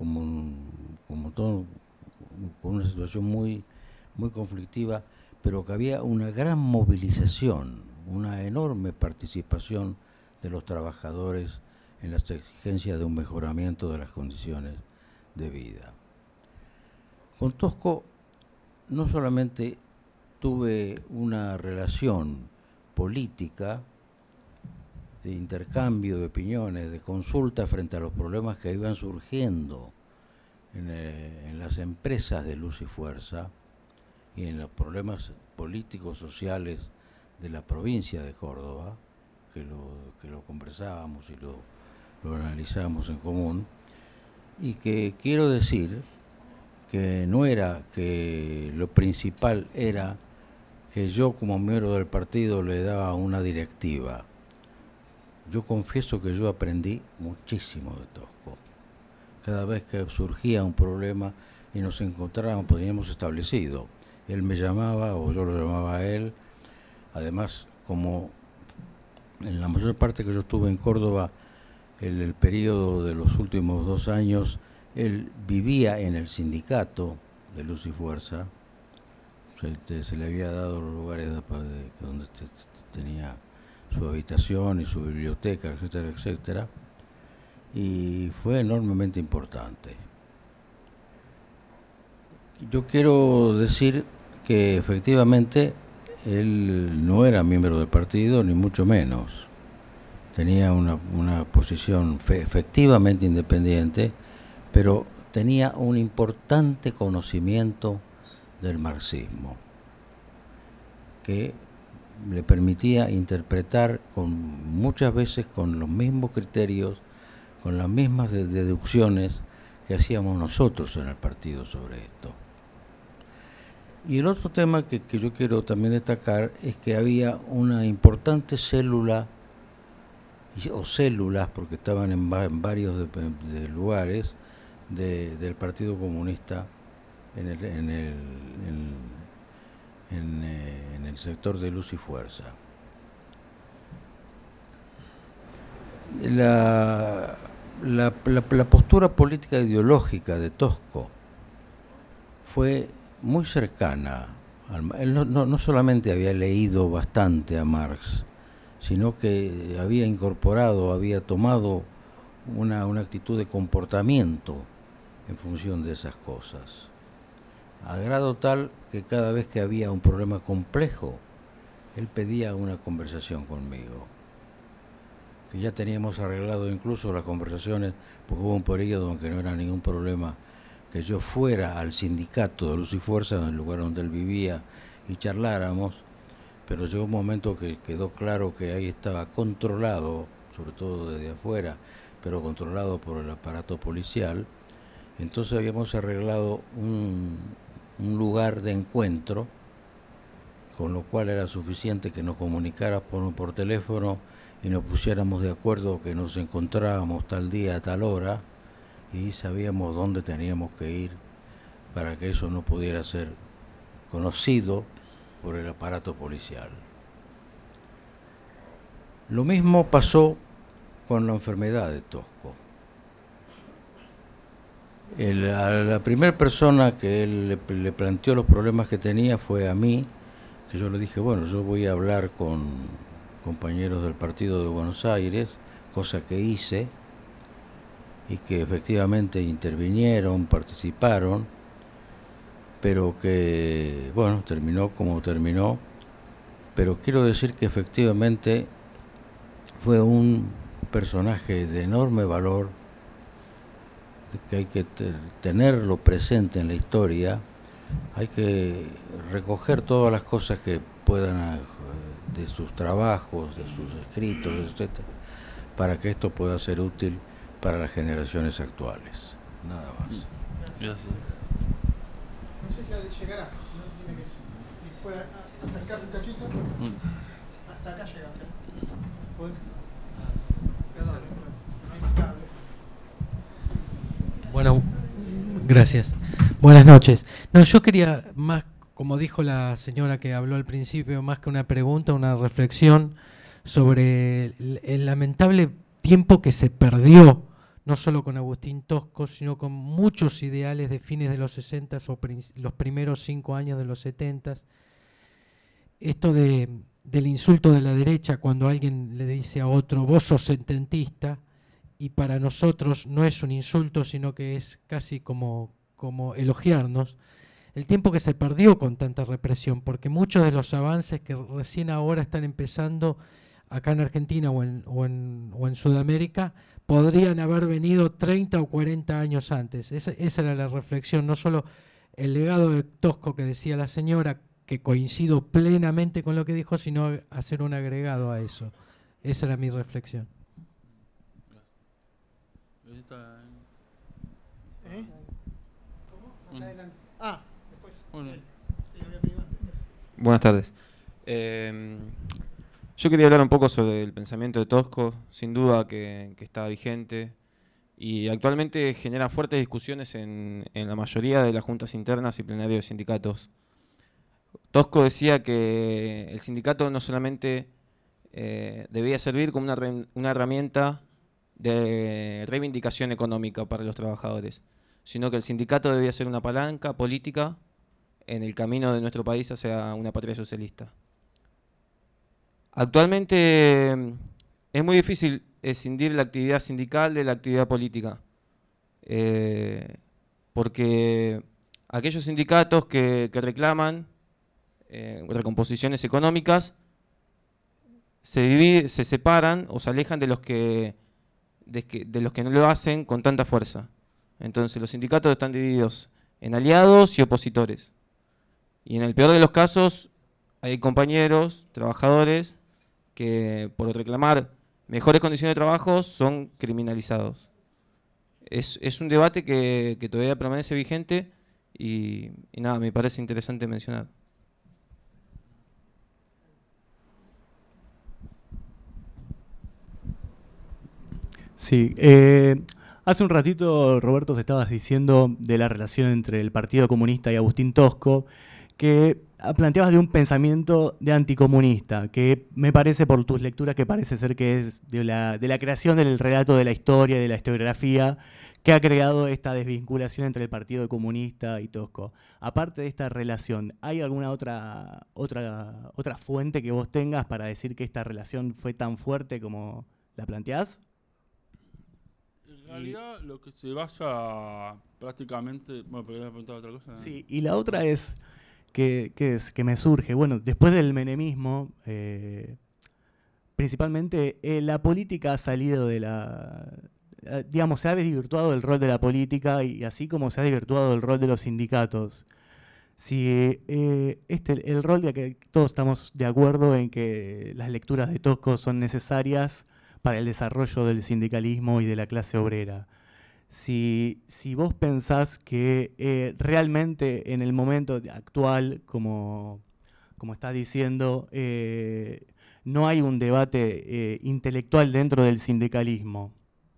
una situación muy conflictiva, pero que había una gran movilización, una enorme participación de los trabajadores en las exigencias de un mejoramiento de las condiciones de vida. Con Tosco no solamente tuve una relación política, de intercambio de opiniones, de consulta frente a los problemas que iban surgiendo en las empresas de Luz y Fuerza y en los problemas políticos, sociales de la provincia de Córdoba, que lo conversábamos y lo analizábamos en común, y que quiero decir que no era que lo principal era que yo como miembro del partido le daba una directiva. Yo confieso que yo aprendí muchísimo de Tosco. Cada vez que surgía un problema y nos encontrábamos, pues teníamos establecido. Él me llamaba o yo lo llamaba a él. Además, como en la mayor parte que yo estuve en Córdoba, el periodo de los últimos 2 años, él vivía en el sindicato de Luz y Fuerza. Se le había dado los lugares donde tenía su habitación y su biblioteca, etcétera, etcétera, y fue enormemente importante. Yo quiero decir que efectivamente él no era miembro del partido, ni mucho menos. Tenía una posición efectivamente independiente, pero tenía un importante conocimiento del marxismo, que le permitía interpretar muchas veces con los mismos criterios, con las mismas deducciones que hacíamos nosotros en el partido sobre esto. Y el otro tema que yo quiero también destacar es que había una importante célula, o células, porque estaban en varios de lugares del Partido Comunista en el sector de Luz y Fuerza. La postura política ideológica de Tosco fue muy cercana. Él no solamente había leído bastante a Marx, sino que había incorporado, había tomado una actitud de comportamiento en función de esas cosas. A grado tal que cada vez que había un problema complejo, él pedía una conversación conmigo. Que ya teníamos arreglado incluso las conversaciones, porque hubo un periodo en que no era ningún problema que yo fuera al sindicato de Luz y Fuerza, en el lugar donde él vivía, y charláramos, pero llegó un momento que quedó claro que ahí estaba controlado, sobre todo desde afuera, pero controlado por el aparato policial. Entonces habíamos arreglado un lugar de encuentro, con lo cual era suficiente que nos comunicara por teléfono y nos pusiéramos de acuerdo que nos encontrábamos tal día a tal hora, y sabíamos dónde teníamos que ir para que eso no pudiera ser conocido por el aparato policial. Lo mismo pasó con la enfermedad de Tosco. A la primera persona que él le planteó los problemas que tenía fue a mí, que yo le dije, bueno, yo voy a hablar con compañeros del partido de Buenos Aires, cosa que hice, y que efectivamente intervinieron, participaron, pero que, bueno, terminó como terminó, pero quiero decir que efectivamente fue un personaje de enorme valor, que hay que tenerlo presente en la historia, hay que recoger todas las cosas que puedan de sus trabajos, de sus escritos, etcétera, para que esto pueda ser útil para las generaciones actuales. Nada más. Gracias. No sé si llegará, ¿no? Tiene que puede acercarse un cachito. Hasta acá llega. ¿Podés? Bueno, gracias. Buenas noches. No, yo quería más, como dijo la señora que habló al principio, más que una pregunta, una reflexión sobre el lamentable tiempo que se perdió, no solo con Agustín Tosco, sino con muchos ideales de fines de los 60 o los primeros 5 años de los 70. Esto del insulto de la derecha cuando alguien le dice a otro, vos sos sententista, y para nosotros no es un insulto, sino que es casi como elogiarnos. El tiempo que se perdió con tanta represión, porque muchos de los avances que recién ahora están empezando acá en Argentina o en Sudamérica, podrían haber venido 30 o 40 años antes. Esa era la reflexión, no solo el legado de Tosco que decía la señora, que coincido plenamente con lo que dijo, sino hacer un agregado a eso. Esa era mi reflexión. ¿Eh? ¿Cómo? Adelante. Ah, después. Bueno. Buenas tardes. Yo quería hablar un poco sobre el pensamiento de Tosco, sin duda que está vigente y actualmente genera fuertes discusiones en la mayoría de las juntas internas y plenarios de sindicatos. Tosco decía que el sindicato no solamente debía servir como una herramienta de reivindicación económica para los trabajadores, sino que el sindicato debía ser una palanca política en el camino de nuestro país hacia una patria socialista. Actualmente es muy difícil escindir la actividad sindical de la actividad política, porque aquellos sindicatos que reclaman recomposiciones económicas se separan o se alejan de los que no lo hacen con tanta fuerza. Entonces los sindicatos están divididos en aliados y opositores. Y en el peor de los casos hay compañeros, trabajadores, que por reclamar mejores condiciones de trabajo son criminalizados. Es un debate que todavía permanece vigente y nada, me parece interesante mencionar. Sí, hace un ratito, Roberto, se estabas diciendo de la relación entre el Partido Comunista y Agustín Tosco, que planteabas de un pensamiento de anticomunista, que me parece por tus lecturas que parece ser que es de la creación del relato de la historia y de la historiografía que ha creado esta desvinculación entre el Partido Comunista y Tosco. Aparte de esta relación, ¿hay alguna otra fuente que vos tengas para decir que esta relación fue tan fuerte como la planteás? En realidad, lo que se basa prácticamente... Bueno, pero voy a preguntar otra cosa. Sí, y la otra es... que me surge, bueno, después del menemismo, principalmente la política ha salido de digamos, se ha desvirtuado el rol de la política y así como se ha desvirtuado el rol de los sindicatos. Si el rol de que todos estamos de acuerdo en que las lecturas de Tosco son necesarias para el desarrollo del sindicalismo y de la clase obrera. Si vos pensás que realmente en el momento actual, como estás diciendo, no hay un debate intelectual dentro del sindicalismo.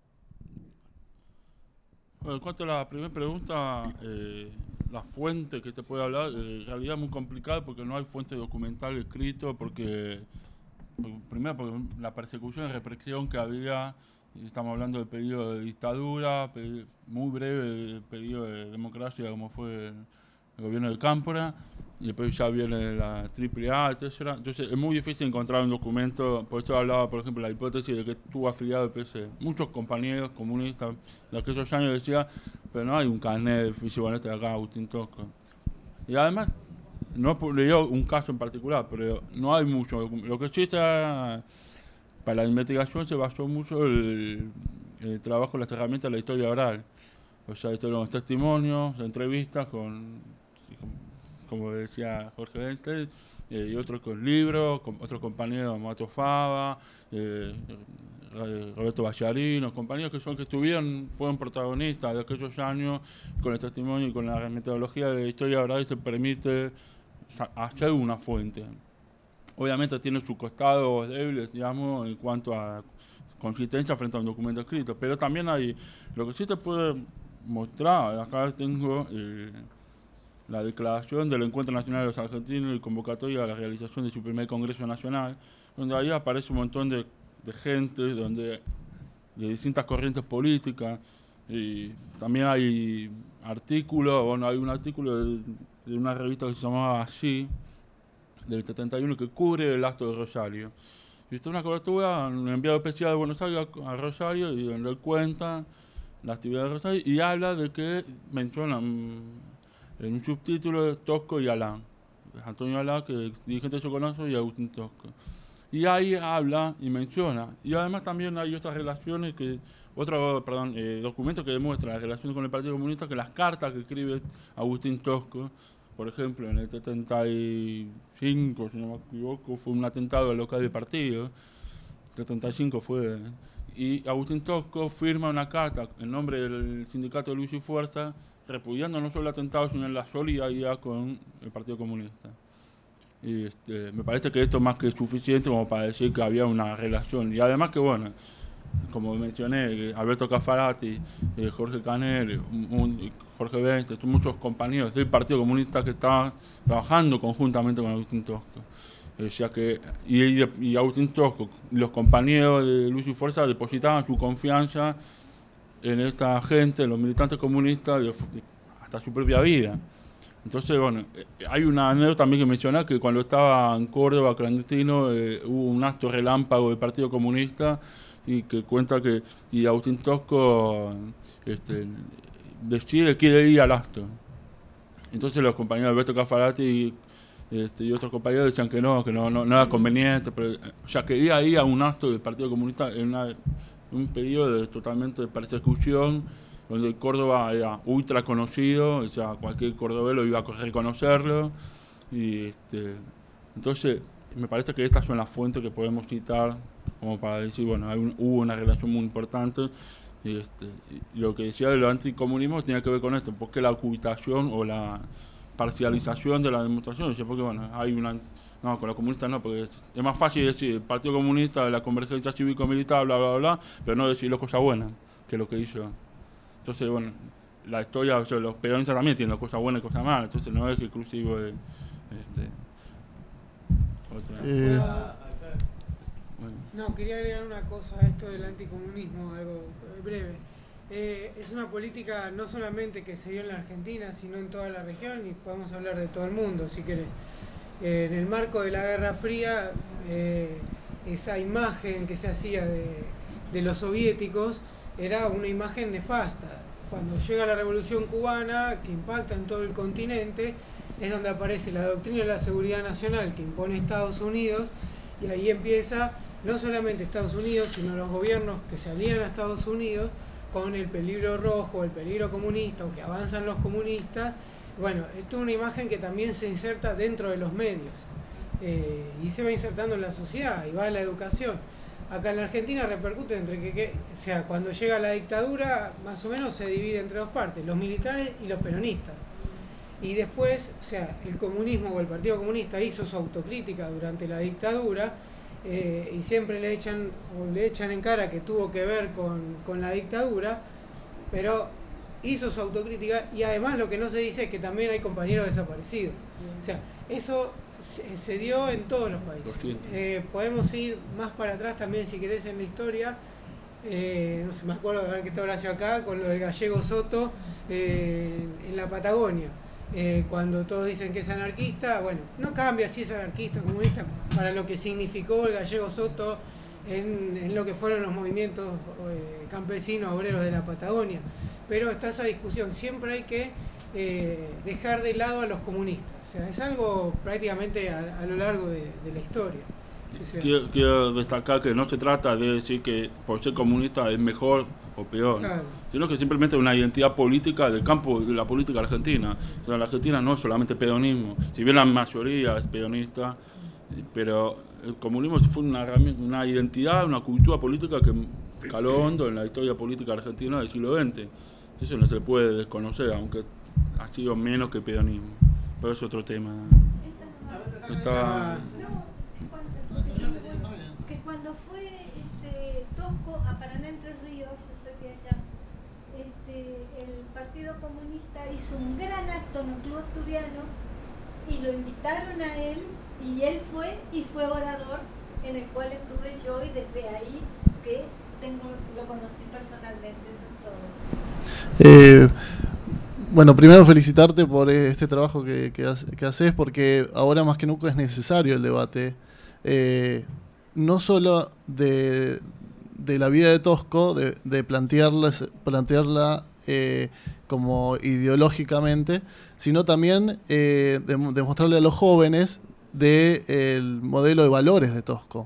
Bueno, en cuanto a la primera pregunta, la fuente que te puede hablar, en realidad es muy complicado porque no hay fuente documental escrito, primero porque la persecución y represión que había. Estamos hablando del periodo de dictadura, muy breve periodo de democracia como fue el gobierno de Cámpora, y después ya viene la AAA, etc. Entonces es muy difícil encontrar un documento, por eso hablaba, por ejemplo, la hipótesis de que estuvo afiliado al PC. Muchos compañeros comunistas de aquellos años decían, pero no hay un carnet físico de acá, Agustín Tosco. Y además, no leyó un caso en particular, pero no hay mucho. Lo que sí está... Para la investigación se basó mucho el trabajo, las herramientas de la historia oral. O sea, los testimonios, entrevistas como decía Jorge Bentel, y otros con libros, con otros compañeros, Mato Fava, Roberto Ballarino, compañeros que fueron protagonistas de aquellos años, con el testimonio y con la metodología de la historia oral se permite hacer una fuente. Obviamente tiene sus costados débiles, digamos, en cuanto a consistencia frente a un documento escrito, pero también hay, lo que sí te puede mostrar, acá tengo la declaración del Encuentro Nacional de los Argentinos y convocatoria a la realización de su primer Congreso Nacional, donde ahí aparece un montón de gente, de distintas corrientes políticas, y también hay artículos, bueno, hay un artículo de una revista que se llamaba Así, del 71, que cubre el acto de Rosario. Y está una cobertura, un enviado especial de Buenos Aires a Rosario, y donde él cuenta la actividad de Rosario y habla de que mencionan en un subtítulo de Tosco y Alán. Antonio Alán, que es dirigente de Soconazo, y Agustín Tosco. Y ahí habla y menciona. Y además también hay otras relaciones documentos que demuestran la relación con el Partido Comunista, que las cartas que escribe Agustín Tosco, por ejemplo, en el 75, si no me equivoco, fue un atentado al local del partido. 75 fue. Y Agustín Tosco firma una carta en nombre del sindicato de Luz y Fuerza, repudiando no solo el atentado, sino la solidaridad con el Partido Comunista. Y me parece que esto es más que suficiente como para decir que había una relación. Y además que, bueno, como mencioné, Alberto Caffarati, Jorge Canel, Jorge Benz, muchos compañeros del Partido Comunista que estaban trabajando conjuntamente con Agustín Tosco. Y Agustín Tosco, los compañeros de Luz y Fuerza depositaban su confianza en esta gente, los militantes comunistas, hasta su propia vida. Entonces, bueno, hay una anécdota también que menciona que cuando estaba en Córdoba clandestino hubo un acto relámpago del Partido Comunista y que cuenta que Agustín Tosco decide que quiere ir al acto. Entonces los compañeros de Alberto Caffarati y otros compañeros decían que no era conveniente, pero ya quería ir a un acto del Partido Comunista en un periodo totalmente de persecución, donde Córdoba era ultra conocido, o sea, cualquier cordobés iba a reconocerlo. Y entonces, me parece que estas son las fuentes que podemos citar como para decir, bueno, hubo una relación muy importante. Y lo que decía de los anticomunismos tenía que ver con esto, porque la ocultación o la parcialización de la demostración, porque bueno, hay una... No, con los comunistas no, porque es más fácil decir el Partido Comunista, la convergencia cívico-militar, bla, bla, bla, pero no decir las cosas buenas, que es lo que hizo. Entonces, bueno, la historia, o sea, los peronistas también tienen cosas buenas y cosas malas, entonces no es exclusivo de... No, quería agregar una cosa a esto del anticomunismo, algo breve. Es una política no solamente que se dio en la Argentina, sino en toda la región, y podemos hablar de todo el mundo, si querés. En el marco de la Guerra Fría, esa imagen que se hacía de los soviéticos era una imagen nefasta. Cuando llega la Revolución Cubana, que impacta en todo el continente, es donde aparece la doctrina de la seguridad nacional que impone Estados Unidos, y ahí empieza no solamente Estados Unidos, sino los gobiernos que se alían a Estados Unidos con el peligro rojo, el peligro comunista, o que avanzan los comunistas. Bueno, esto es una imagen que también se inserta dentro de los medios y se va insertando en la sociedad y va a la educación. Acá en la Argentina repercute entre o sea, cuando llega la dictadura, más o menos se divide entre dos partes, los militares y los peronistas. Y después, o sea, el comunismo o el Partido Comunista hizo su autocrítica durante la dictadura y siempre le echan en cara que tuvo que ver con la dictadura, pero hizo su autocrítica, y además lo que no se dice es que también hay compañeros desaparecidos. O sea, eso se dio en todos los países. Podemos ir más para atrás también, si querés, en la historia. No sé, me acuerdo de haber estado Horacio acá con lo del gallego Soto en la Patagonia. Cuando todos dicen que es anarquista, bueno, no cambia si es anarquista o comunista para lo que significó el gallego Soto en lo que fueron los movimientos campesinos obreros de la Patagonia. Pero está esa discusión, siempre hay que dejar de lado a los comunistas. O sea, es algo prácticamente a lo largo de la historia. Quiero destacar que no se trata de decir que por ser comunista es mejor o peor, claro, sino que simplemente es una identidad política del campo de la política argentina. O sea, la Argentina no es solamente peronismo, si bien la mayoría es peronista, pero el comunismo fue una identidad, una cultura política que caló hondo en la historia política argentina del siglo XX. Eso no se puede desconocer, aunque ha sido menos que peronismo. Pero es otro tema. Que cuando fue Tosco a Paraná Entre Ríos, yo soy de allá, el Partido Comunista hizo un gran acto en un club asturiano y lo invitaron a él, y él fue orador, en el cual estuve yo, y desde ahí que lo conocí personalmente. Eso es todo. Bueno, primero felicitarte por este trabajo que haces, porque ahora más que nunca es necesario el debate, no solo de la vida de Tosco, de plantearla como ideológicamente, sino también de mostrarle a los jóvenes del modelo de valores de Tosco.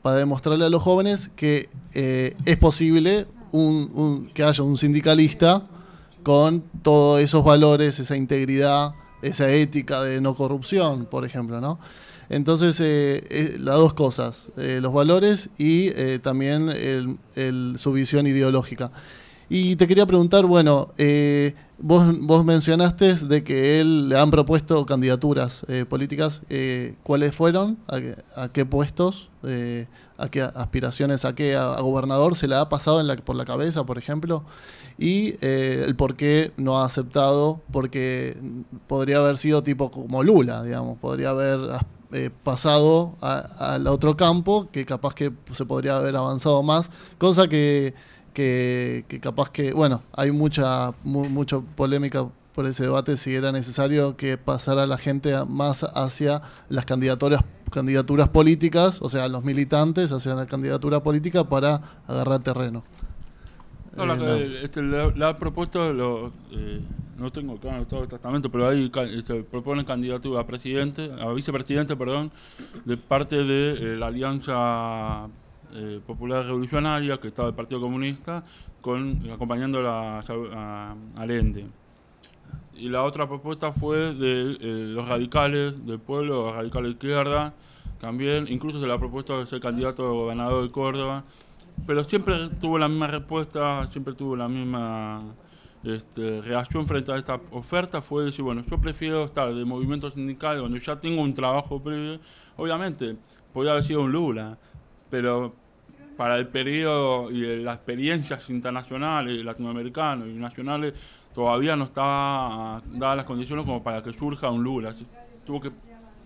para demostrarle a los jóvenes que es posible que haya un sindicalista con todos esos valores, esa integridad, esa ética de no corrupción, por ejemplo, ¿no? Entonces, las dos cosas, los valores y también su visión ideológica. Y te quería preguntar, bueno, vos mencionaste de que le han propuesto candidaturas políticas. ¿Cuáles fueron? ¿A qué puestos? ¿A qué aspiraciones? ¿A qué? ¿A gobernador se le ha pasado por la cabeza, por ejemplo? Y el por qué no ha aceptado, porque podría haber sido tipo como Lula, digamos, podría haber pasado al otro campo, que capaz que se podría haber avanzado más, cosa que capaz que, bueno, hay mucha polémica por ese debate, si era necesario que pasara la gente más hacia las candidaturas políticas, o sea, los militantes hacia la candidatura política para agarrar terreno. No, le ha propuesto, no tengo acá anotado exactamente, pero ahí se proponen candidatura a presidente, a vicepresidente, perdón, de parte de la Alianza Popular Revolucionaria, que estaba el Partido Comunista, acompañando a Allende. Y la otra propuesta fue de los radicales del pueblo, los radicales de izquierda, también, incluso se le ha propuesto ser candidato a gobernador de Córdoba, pero siempre tuvo la misma respuesta, siempre tuvo la misma reacción frente a esta oferta, fue decir, bueno, yo prefiero estar de movimiento sindical donde ya tengo un trabajo previo. Obviamente, podría haber sido un Lula, pero para el periodo y las experiencias internacionales, latinoamericanas y nacionales, todavía no estaban dadas las condiciones como para que surja un Lula. Tuvo que...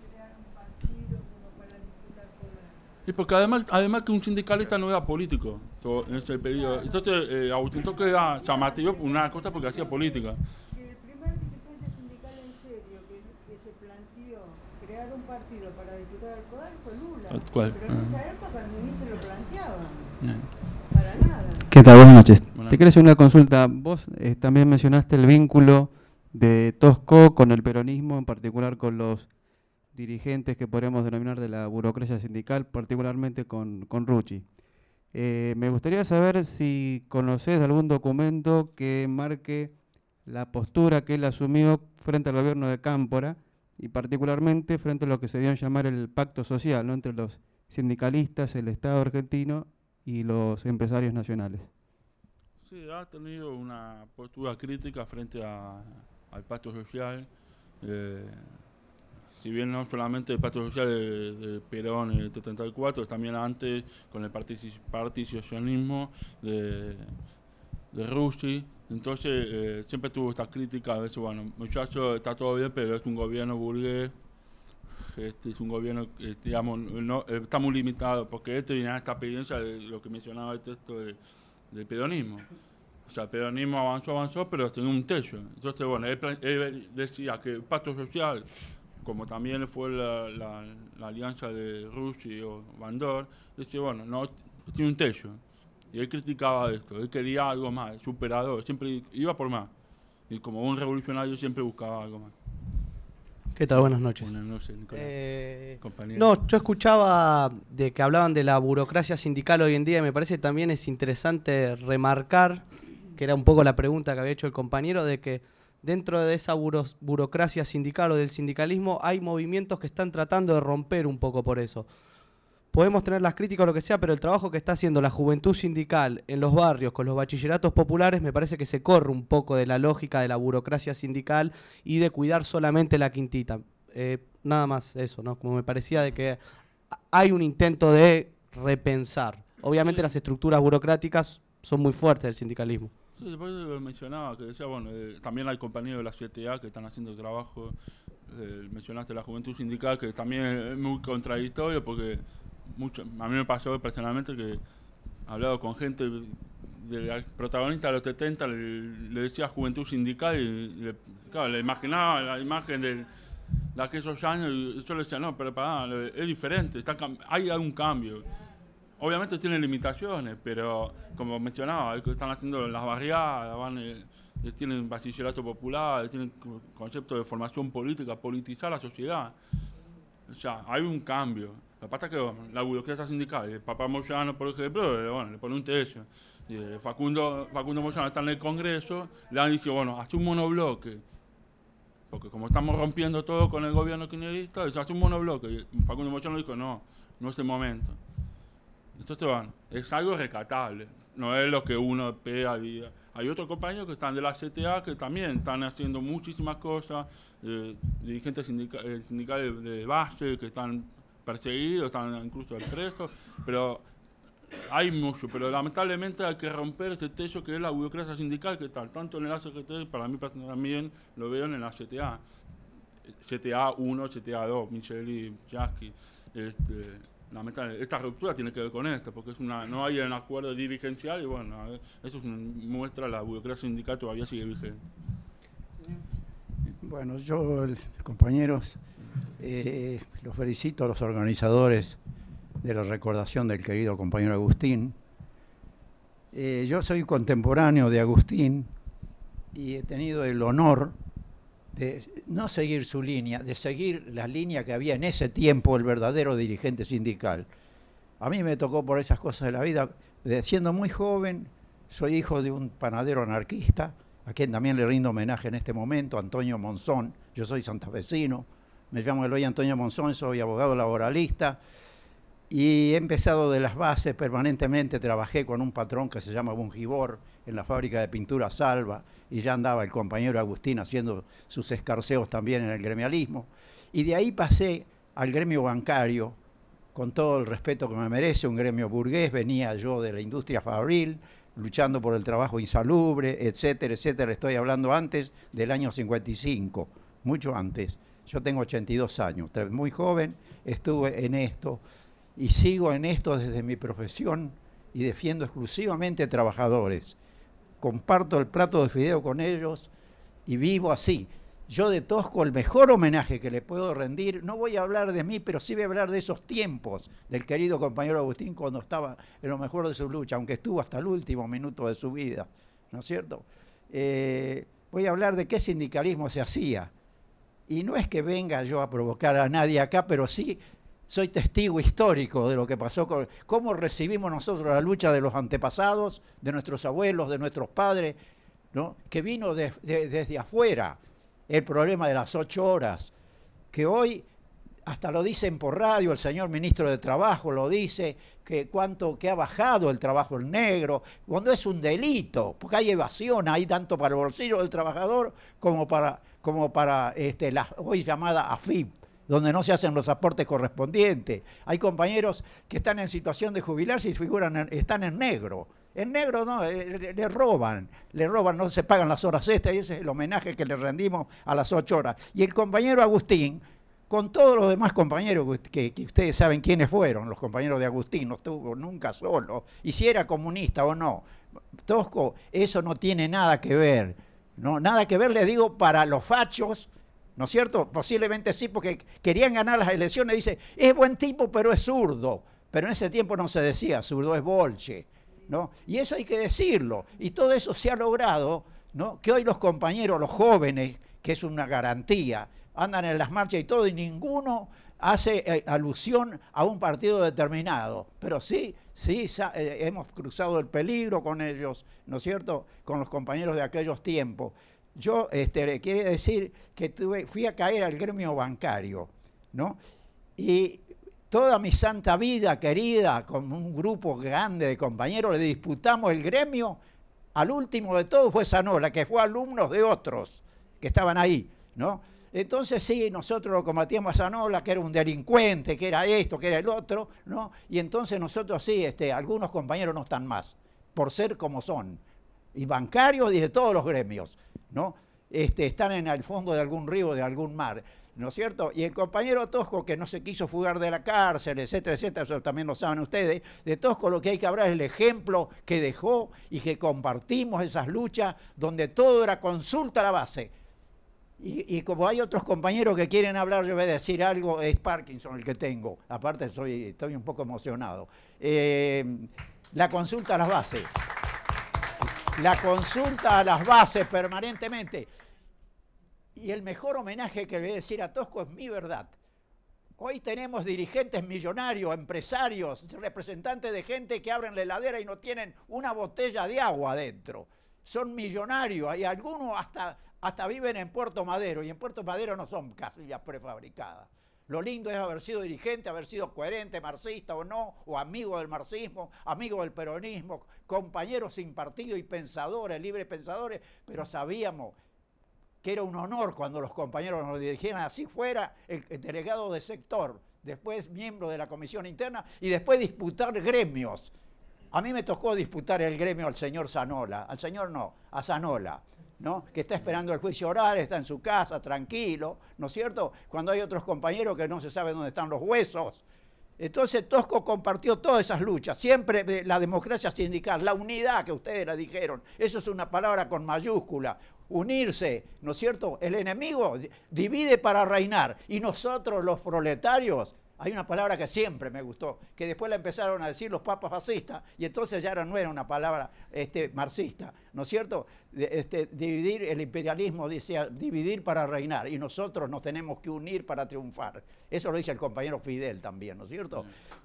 Y porque además que un sindicalista no era político en ese periodo. Entonces, Agustín Tosco era llamativo por una cosa porque hacía política. El primer dirigente sindical en serio que se planteó crear un partido para disputar al poder fue Lula. ¿Cuál? Pero en esa época ni se lo planteaban. Para nada. ¿Qué tal? Buenas noches. Te quería hacer una consulta. Vos también mencionaste el vínculo de Tosco con el peronismo, en particular con los dirigentes que podríamos denominar de la burocracia sindical, particularmente con Rucci. Me gustaría saber si conocés algún documento que marque la postura que él asumió frente al gobierno de Cámpora y particularmente frente a lo que se dio a llamar el pacto social, ¿no?, entre los sindicalistas, el Estado argentino y los empresarios nacionales. Sí, ha tenido una postura crítica frente al pacto social. Si bien no solamente el pacto social de Perón en el 74, también antes con el participacionismo de Rucci. Entonces siempre tuvo esta crítica a veces, bueno, muchachos, está todo bien, pero es un gobierno burgués, es un gobierno, digamos, está muy limitado, porque tenía esta experiencia de lo que mencionaba el texto del peronismo. O sea, el peronismo avanzó, pero tenía un techo. Entonces, bueno, él decía que el pacto social, como también fue la alianza de Rucci o Bandor, decía, bueno, no, tiene un techo. Y él criticaba esto, él quería algo más, superador, siempre iba por más. Y como un revolucionario siempre buscaba algo más. ¿Qué tal? Buenas noches. Buenas noches, Nicolás. No, yo escuchaba de que hablaban de la burocracia sindical hoy en día y me parece también es interesante remarcar, que era un poco la pregunta que había hecho el compañero, de que dentro de esa burocracia sindical o del sindicalismo hay movimientos que están tratando de romper un poco por eso. Podemos tener las críticas o lo que sea, pero el trabajo que está haciendo la juventud sindical en los barrios con los bachilleratos populares me parece que se corre un poco de la lógica de la burocracia sindical y de cuidar solamente la quintita. Nada más eso, ¿no? Como me parecía de que hay un intento de repensar. Obviamente las estructuras burocráticas son muy fuertes del sindicalismo. Sí, después lo mencionaba, que decía, bueno, también hay compañeros de la CTA que están haciendo trabajo. Mencionaste la juventud sindical, que también es muy contradictorio, porque a mí me pasó personalmente que he hablado con gente de la protagonista de los 70, le decía juventud sindical y claro, le imaginaba la imagen de aquellos años y yo le decía, no, pero es diferente, hay algún cambio. Obviamente tiene limitaciones, pero como mencionaba, están haciendo las barriadas, tienen bachillerato popular, tienen concepto de formación política, politizar la sociedad. O sea, hay un cambio. Lo que pasa es que bueno, la burocracia sindical, el Papá Moyano, por ejemplo, bueno, le pone un techo. Facundo Moyano está en el Congreso, le han dicho, bueno, hace un monobloque. Porque como estamos rompiendo todo con el gobierno kirchnerista, se hace un monobloque. Y Facundo Moyano dijo, no es el momento. Entonces, bueno, es algo rescatable. No es lo que uno pega. Hay otros compañeros que están de la CTA que también están haciendo muchísimas cosas, dirigentes sindicales de base que están perseguidos, están incluso presos, pero hay mucho, pero lamentablemente hay que romper este techo que es la burocracia sindical que está tanto en el ACGT, para mí también lo veo en la CTA. CTA 1, CTA 2, Micheli, Yasky, lamentablemente, esta ruptura tiene que ver con esto, porque no hay un acuerdo dirigencial y bueno, eso muestra la burocracia sindical todavía sigue vigente. Bueno, yo, compañeros, los felicito a los organizadores de la recordación del querido compañero Agustín. Yo soy contemporáneo de Agustín y he tenido el honor de no seguir su línea, de seguir la línea que había en ese tiempo el verdadero dirigente sindical. A mí me tocó por esas cosas de la vida, siendo muy joven, soy hijo de un panadero anarquista, a quien también le rindo homenaje en este momento, Antonio Monzón. Yo soy santafesino, me llamo Eloy Antonio Monzón, soy abogado laboralista y he empezado de las bases permanentemente. Trabajé con un patrón que se llama Bungibor en la fábrica de pintura Salva y ya andaba el compañero Agustín haciendo sus escarceos también en el gremialismo. Y de ahí pasé al gremio bancario, con todo el respeto que me merece, un gremio burgués. Venía yo de la industria fabril, luchando por el trabajo insalubre, etcétera, etcétera. Estoy hablando antes del año 55, mucho antes. Yo tengo 82 años, muy joven, estuve en esto y sigo en esto desde mi profesión y defiendo exclusivamente trabajadores. Comparto el plato de fideo con ellos y vivo así. Yo de Tosco el mejor homenaje que le puedo rendir, no voy a hablar de mí, pero sí voy a hablar de esos tiempos del querido compañero Agustín cuando estaba en lo mejor de su lucha, aunque estuvo hasta el último minuto de su vida, ¿no es cierto? Voy a hablar de qué sindicalismo se hacía. Y no es que venga yo a provocar a nadie acá, pero sí soy testigo histórico de lo que pasó, cómo recibimos nosotros la lucha de los antepasados, de nuestros abuelos, de nuestros padres, ¿no? Que vino desde afuera. El problema de las 8 horas, que hoy hasta lo dicen por radio, el señor ministro de Trabajo lo dice, que ha bajado el trabajo en negro, cuando es un delito, porque hay evasión ahí tanto para el bolsillo del trabajador como para la hoy llamada AFIP, donde no se hacen los aportes correspondientes. Hay compañeros que están en situación de jubilarse y están en negro. En negro no, le roban, no se pagan las horas extras y ese es el homenaje que le rendimos a las 8 horas. Y el compañero Agustín, con todos los demás compañeros que ustedes saben quiénes fueron, los compañeros de Agustín, no estuvo nunca solo, y si era comunista o no, Tosco, eso no tiene nada que ver, ¿no? Nada que ver, le digo, para los fachos, ¿no es cierto? Posiblemente sí, porque querían ganar las elecciones, dice, es buen tipo, pero es zurdo, pero en ese tiempo no se decía zurdo, es bolche, ¿no? Y eso hay que decirlo, y todo eso se ha logrado, ¿no? Que hoy los compañeros, los jóvenes, que es una garantía, andan en las marchas y todo, y ninguno hace alusión a un partido determinado, pero sí, hemos cruzado el peligro con ellos, ¿no es cierto?, con los compañeros de aquellos tiempos. Yo quiere decir que fui a caer al gremio bancario, ¿no? Y toda mi santa vida querida, con un grupo grande de compañeros, le disputamos el gremio. Al último de todo fue Zanola, que fue alumnos de otros que estaban ahí, ¿no? Entonces sí, nosotros lo combatíamos a Zanola, que era un delincuente, que era esto, que era el otro, ¿no? Y entonces nosotros sí, algunos compañeros no están más, por ser como son, y bancarios y de todos los gremios, ¿no? Están en el fondo de algún río, de algún mar, ¿no es cierto? Y el compañero Tosco, que no se quiso fugar de la cárcel, etcétera, etcétera, eso también lo saben ustedes, de Tosco lo que hay que hablar es el ejemplo que dejó y que compartimos esas luchas donde todo era consulta a la base. Y como hay otros compañeros que quieren hablar, yo voy a decir algo, es Parkinson el que tengo, aparte estoy un poco emocionado. La consulta a las bases. La consulta a las bases permanentemente. Y el mejor homenaje que le voy a decir a Tosco es mi verdad. Hoy tenemos dirigentes millonarios, empresarios, representantes de gente que abren la heladera y no tienen una botella de agua adentro. Son millonarios y algunos hasta viven en Puerto Madero, y en Puerto Madero no son casillas prefabricadas. Lo lindo es haber sido dirigente, haber sido coherente, marxista o no, o amigo del marxismo, amigo del peronismo, compañeros sin partido y pensadores, libres pensadores, pero sabíamos que era un honor cuando los compañeros nos dirigieran, así fuera el delegado de sector, después miembro de la comisión interna y después disputar gremios. A mí me tocó disputar el gremio al señor Zanola, al señor no, a Zanola, ¿no? Que está esperando el juicio oral, está en su casa, tranquilo, ¿no es cierto? Cuando hay otros compañeros que no se sabe dónde están los huesos. Entonces Tosco compartió todas esas luchas, siempre la democracia sindical, la unidad que ustedes la dijeron, eso es una palabra con mayúscula, unirse, ¿no es cierto? El enemigo divide para reinar y nosotros los proletarios, hay una palabra que siempre me gustó, que después la empezaron a decir los papas fascistas y entonces ya no era una palabra marxista, ¿no es cierto? Dividir, el imperialismo decía dividir para reinar y nosotros nos tenemos que unir para triunfar. Eso lo dice el compañero Fidel también, ¿no es cierto?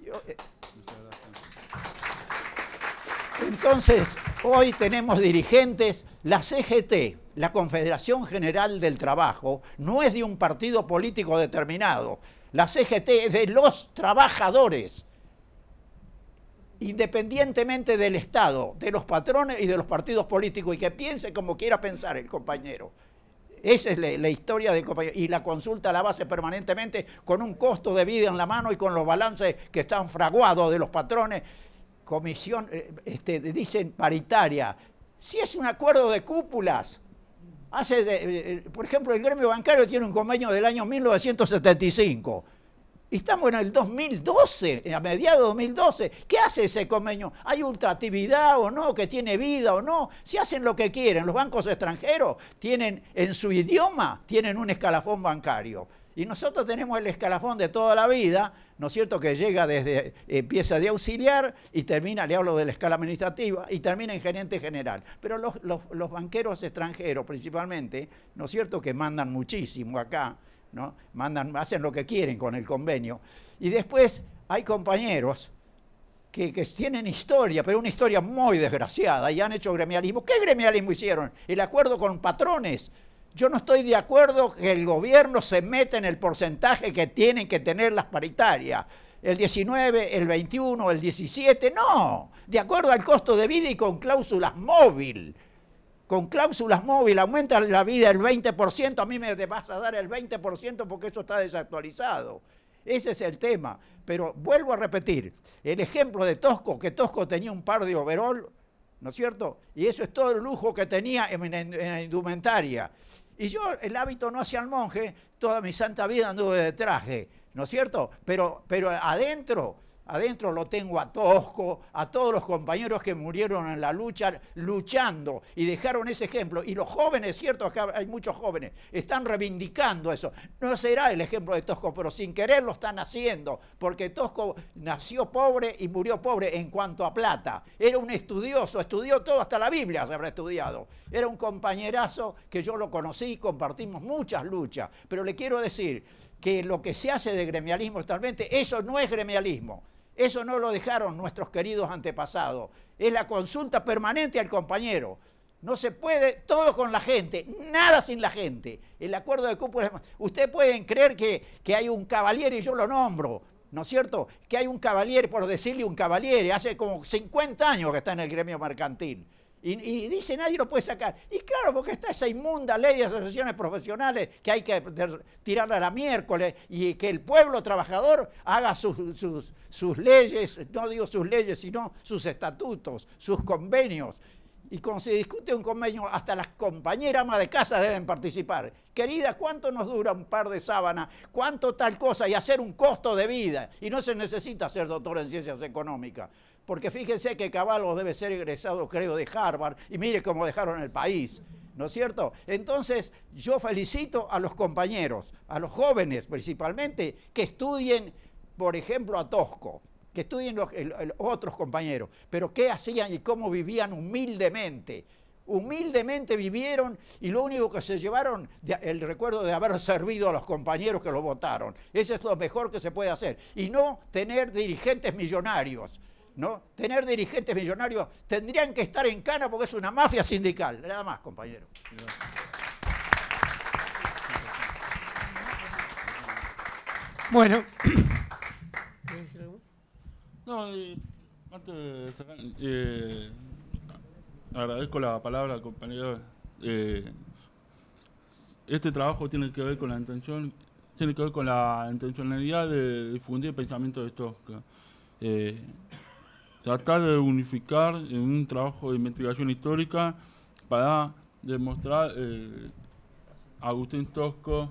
Entonces, hoy tenemos dirigentes, la CGT, la Confederación General del Trabajo, no es de un partido político determinado. La CGT es de los trabajadores, independientemente del Estado, de los patrones y de los partidos políticos, y que piense como quiera pensar el compañero. Esa es la historia del compañero. Y la consulta la base permanentemente con un costo de vida en la mano y con los balances que están fraguados de los patrones. Comisión, dicen paritaria. Si es un acuerdo de cúpulas, por ejemplo, el gremio bancario tiene un convenio del año 1975. Estamos en el 2012, a mediados de 2012. ¿Qué hace ese convenio? ¿Hay ultraactividad o no? ¿Que tiene vida o no? Si hacen lo que quieren. Los bancos extranjeros tienen, en su idioma, tienen un escalafón bancario. Y nosotros tenemos el escalafón de toda la vida, ¿no es cierto?, que llega desde, empieza de auxiliar y termina, le hablo de la escala administrativa, y termina en gerente general. Pero los banqueros extranjeros principalmente, ¿no es cierto?, que mandan muchísimo acá, ¿no? Hacen lo que quieren con el convenio. Y después hay compañeros que tienen historia, pero una historia muy desgraciada, y han hecho gremialismo. ¿Qué gremialismo hicieron? El acuerdo con patrones. Yo no estoy de acuerdo que el gobierno se meta en el porcentaje que tienen que tener las paritarias. El 19, el 21, el 17, no. De acuerdo al costo de vida y con cláusulas móvil. Con cláusulas móvil aumenta la vida el 20%, a mí me vas a dar el 20% porque eso está desactualizado. Ese es el tema. Pero vuelvo a repetir, el ejemplo de Tosco, que Tosco tenía un par de overol, ¿no es cierto? Y eso es todo el lujo que tenía en la indumentaria. Y yo el hábito no hacía al monje, toda mi santa vida anduve de traje, ¿no es cierto? Pero adentro lo tengo a Tosco, a todos los compañeros que murieron en la lucha, luchando y dejaron ese ejemplo. Y los jóvenes, cierto, acá hay muchos jóvenes, están reivindicando eso. No será el ejemplo de Tosco, pero sin querer lo están haciendo, porque Tosco nació pobre y murió pobre en cuanto a plata. Era un estudioso, estudió todo, hasta la Biblia se habrá estudiado. Era un compañerazo que yo lo conocí, compartimos muchas luchas, pero le quiero decir que lo que se hace de gremialismo actualmente, eso no es gremialismo. Eso no lo dejaron nuestros queridos antepasados. Es la consulta permanente al compañero. No se puede, todo con la gente, nada sin la gente. El acuerdo de cúpula. Ustedes pueden creer que hay un caballero y yo lo nombro, ¿no es cierto? Que hay un caballero, por decirle un caballero, hace como 50 años que está en el gremio mercantil. Y dice, nadie lo puede sacar. Y claro, porque está esa inmunda ley de asociaciones profesionales que hay que tirarla a la miércoles y que el pueblo trabajador haga sus leyes, no digo sus leyes, sino sus estatutos, sus convenios. Y cuando se discute un convenio, hasta las compañeras amas de casa deben participar. Querida, ¿cuánto nos dura un par de sábanas? ¿Cuánto tal cosa? Y hacer un costo de vida. Y no se necesita ser doctor en ciencias económicas. Porque fíjense que Caballo debe ser egresado, creo, de Harvard, y mire cómo dejaron el país, ¿no es cierto? Entonces, yo felicito a los compañeros, a los jóvenes principalmente, que estudien, por ejemplo, a Tosco, que estudien otros compañeros, pero qué hacían y cómo vivían humildemente. Humildemente vivieron y lo único que se llevaron, el recuerdo de haber servido a los compañeros que lo votaron. Eso es lo mejor que se puede hacer. Y no tener dirigentes millonarios. ¿No? Tener dirigentes millonarios tendrían que estar en cana porque es una mafia sindical. Nada más, compañero. Bueno. No, antes de cerrar, agradezco la palabra, compañero. Este trabajo tiene que ver con la intencionalidad de difundir el pensamiento de Tosca. Tratar de unificar en un trabajo de investigación histórica para demostrar a Agustín Tosco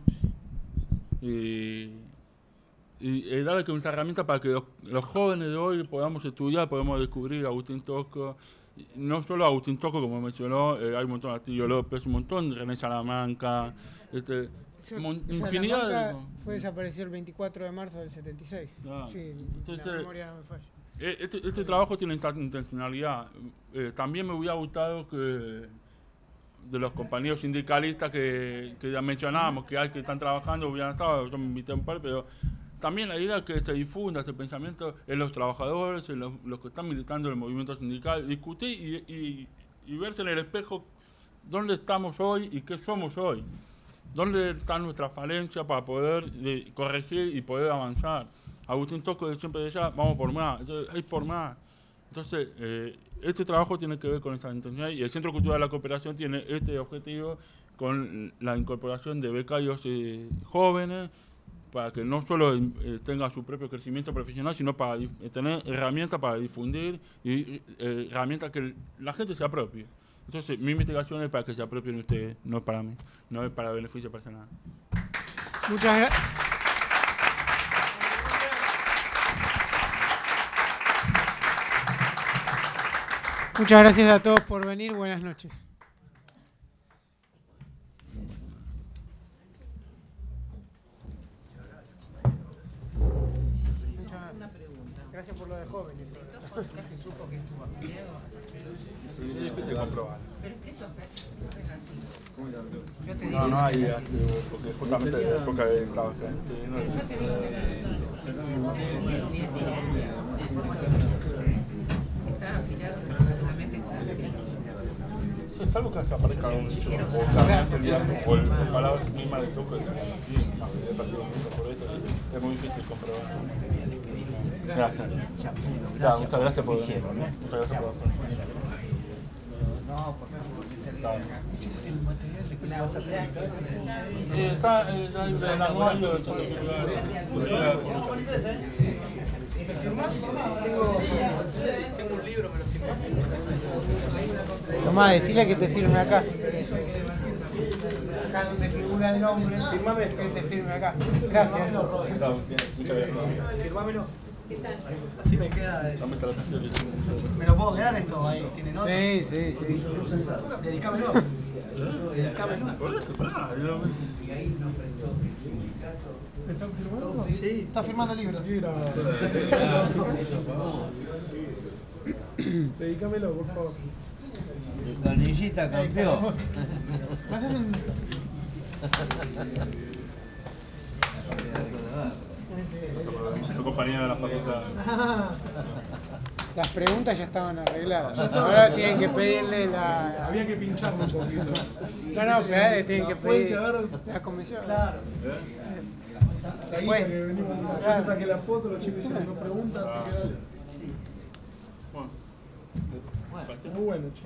y darle que nuestra herramienta para que los jóvenes de hoy podamos estudiar, podamos descubrir a Agustín Tosco. No solo Agustín Tosco, como mencionó, hay un montón de Atilio López, un montón de René Salamanca, infinidad de... Fue desaparecido el 24 de marzo del 76. Claro. Sí, entonces, la memoria no me falla. Este trabajo tiene intencionalidad. También me hubiera gustado que de los compañeros sindicalistas que ya mencionábamos, que están trabajando, hubieran estado, yo me invité a un par, pero también la idea es que se difunda este pensamiento en los trabajadores, en los que están militando en el movimiento sindical, discutir y verse en el espejo dónde estamos hoy y qué somos hoy, dónde está nuestra falencia para poder corregir y poder avanzar. Agustín Tosco siempre decía, vamos por más, entonces, hay por más. Entonces, este trabajo tiene que ver con esta intención y el Centro Cultural de la Cooperación tiene este objetivo con la incorporación de becarios jóvenes para que no solo tenga su propio crecimiento profesional, sino para tener herramientas para difundir y herramientas que la gente se apropie. Entonces, mi investigación es para que se apropien ustedes, no es para mí, no es para beneficio personal. Muchas gracias. Muchas gracias a todos por venir. Buenas noches. Gracias por lo de jóvenes. Es difícil comprobar. No hay, porque justamente en la época de estaba salvo que se aparezca un o el palabra misma de Tosco por esto es muy difícil comprobar. Gracias. Muchas gracias por venir. Muchas gracias por No, por favor, está el anuario de Tengo un libro, me lo firmás. Tomá, decile que te firme acá. Acá donde figura el nombre, firmame que te firme acá. Gracias. Muchas gracias. Firmámelo. Así me queda. ¿Me lo puedo quedar esto ahí? ¿Tiene nota? Sí. Dedicámelo. ¿Me están firmando? Sí. Está firmando el libro. Dedícamelo, por favor. Canillita campeón. Tu compañía de la facultad. Las preguntas ya estaban arregladas. Ahora tienen que pedirle la... Había que pincharlo un poquito. No, pero tienen que pedir la comisión. Claro. Después que venimos, yo te saqué la foto, los chicos hicieron dos preguntas, así que dale. Muy bueno, che.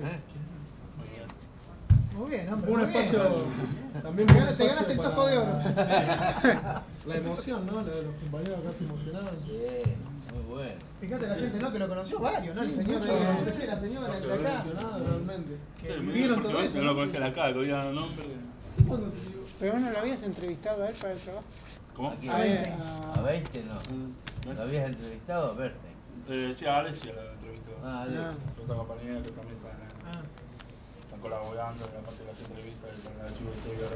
Muy bien, hombre. Un espacio. También te ganaste el Tosco de oro. La emoción, ¿no? La de los compañeros acá se emocionaron. Muy bueno. Fíjate la gente, ¿no? Que lo conoció varios, ¿no? El señor, la señora, el de acá. Realmente. Que vivieron todo eso. No lo conocían acá, que oían nombre. Pero no lo habías entrevistado a él para el trabajo. ¿Cómo? A 20 no. ¿Lo habías entrevistado a verte? Sí, a Alessia la entrevistó. Alessia. Otra compañera que también están colaborando en la parte de las entrevistas con el archivo de historia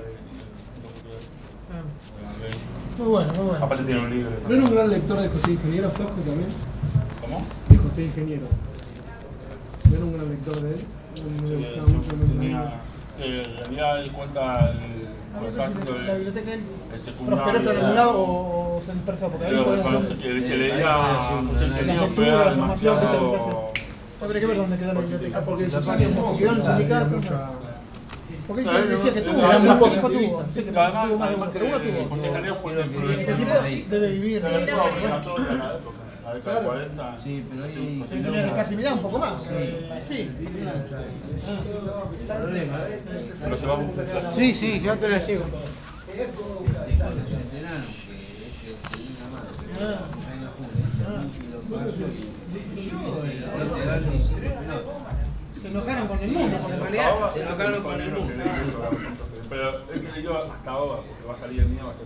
Muy bueno, muy bueno. Aparte tiene un libro. ¿No era un gran lector de José Ingenieros, Tosco, también? ¿Cómo? De José Ingenieros. ¿No era un gran lector de él? En realidad él cuenta La biblioteca él el prosperó esto en algún lado o se dispersa porque ahí puede ser. se leía mucho La ingeniero, lectura, pero la formación, ¿viste lo que se hace? demasiado. Habría que ver dónde quedó la biblioteca, porque en sus años como quedó en el sindicato. Porque él decía que tuvo, un poco tuvo, sí, que tuvo más de uno, pero uno tuvo. Ese tipo debe vivir. La década de 40. Sí, pero ahí. Debe tener casi mi edad, un poco más. Sí. Pero se va a buscar. Sí, sí, yo te lo llevo. Se enojaron con el mundo, porque en realidad. Se enojaron con el mundo. Pero es que yo hasta ahora, porque va a salir el mío, va a ser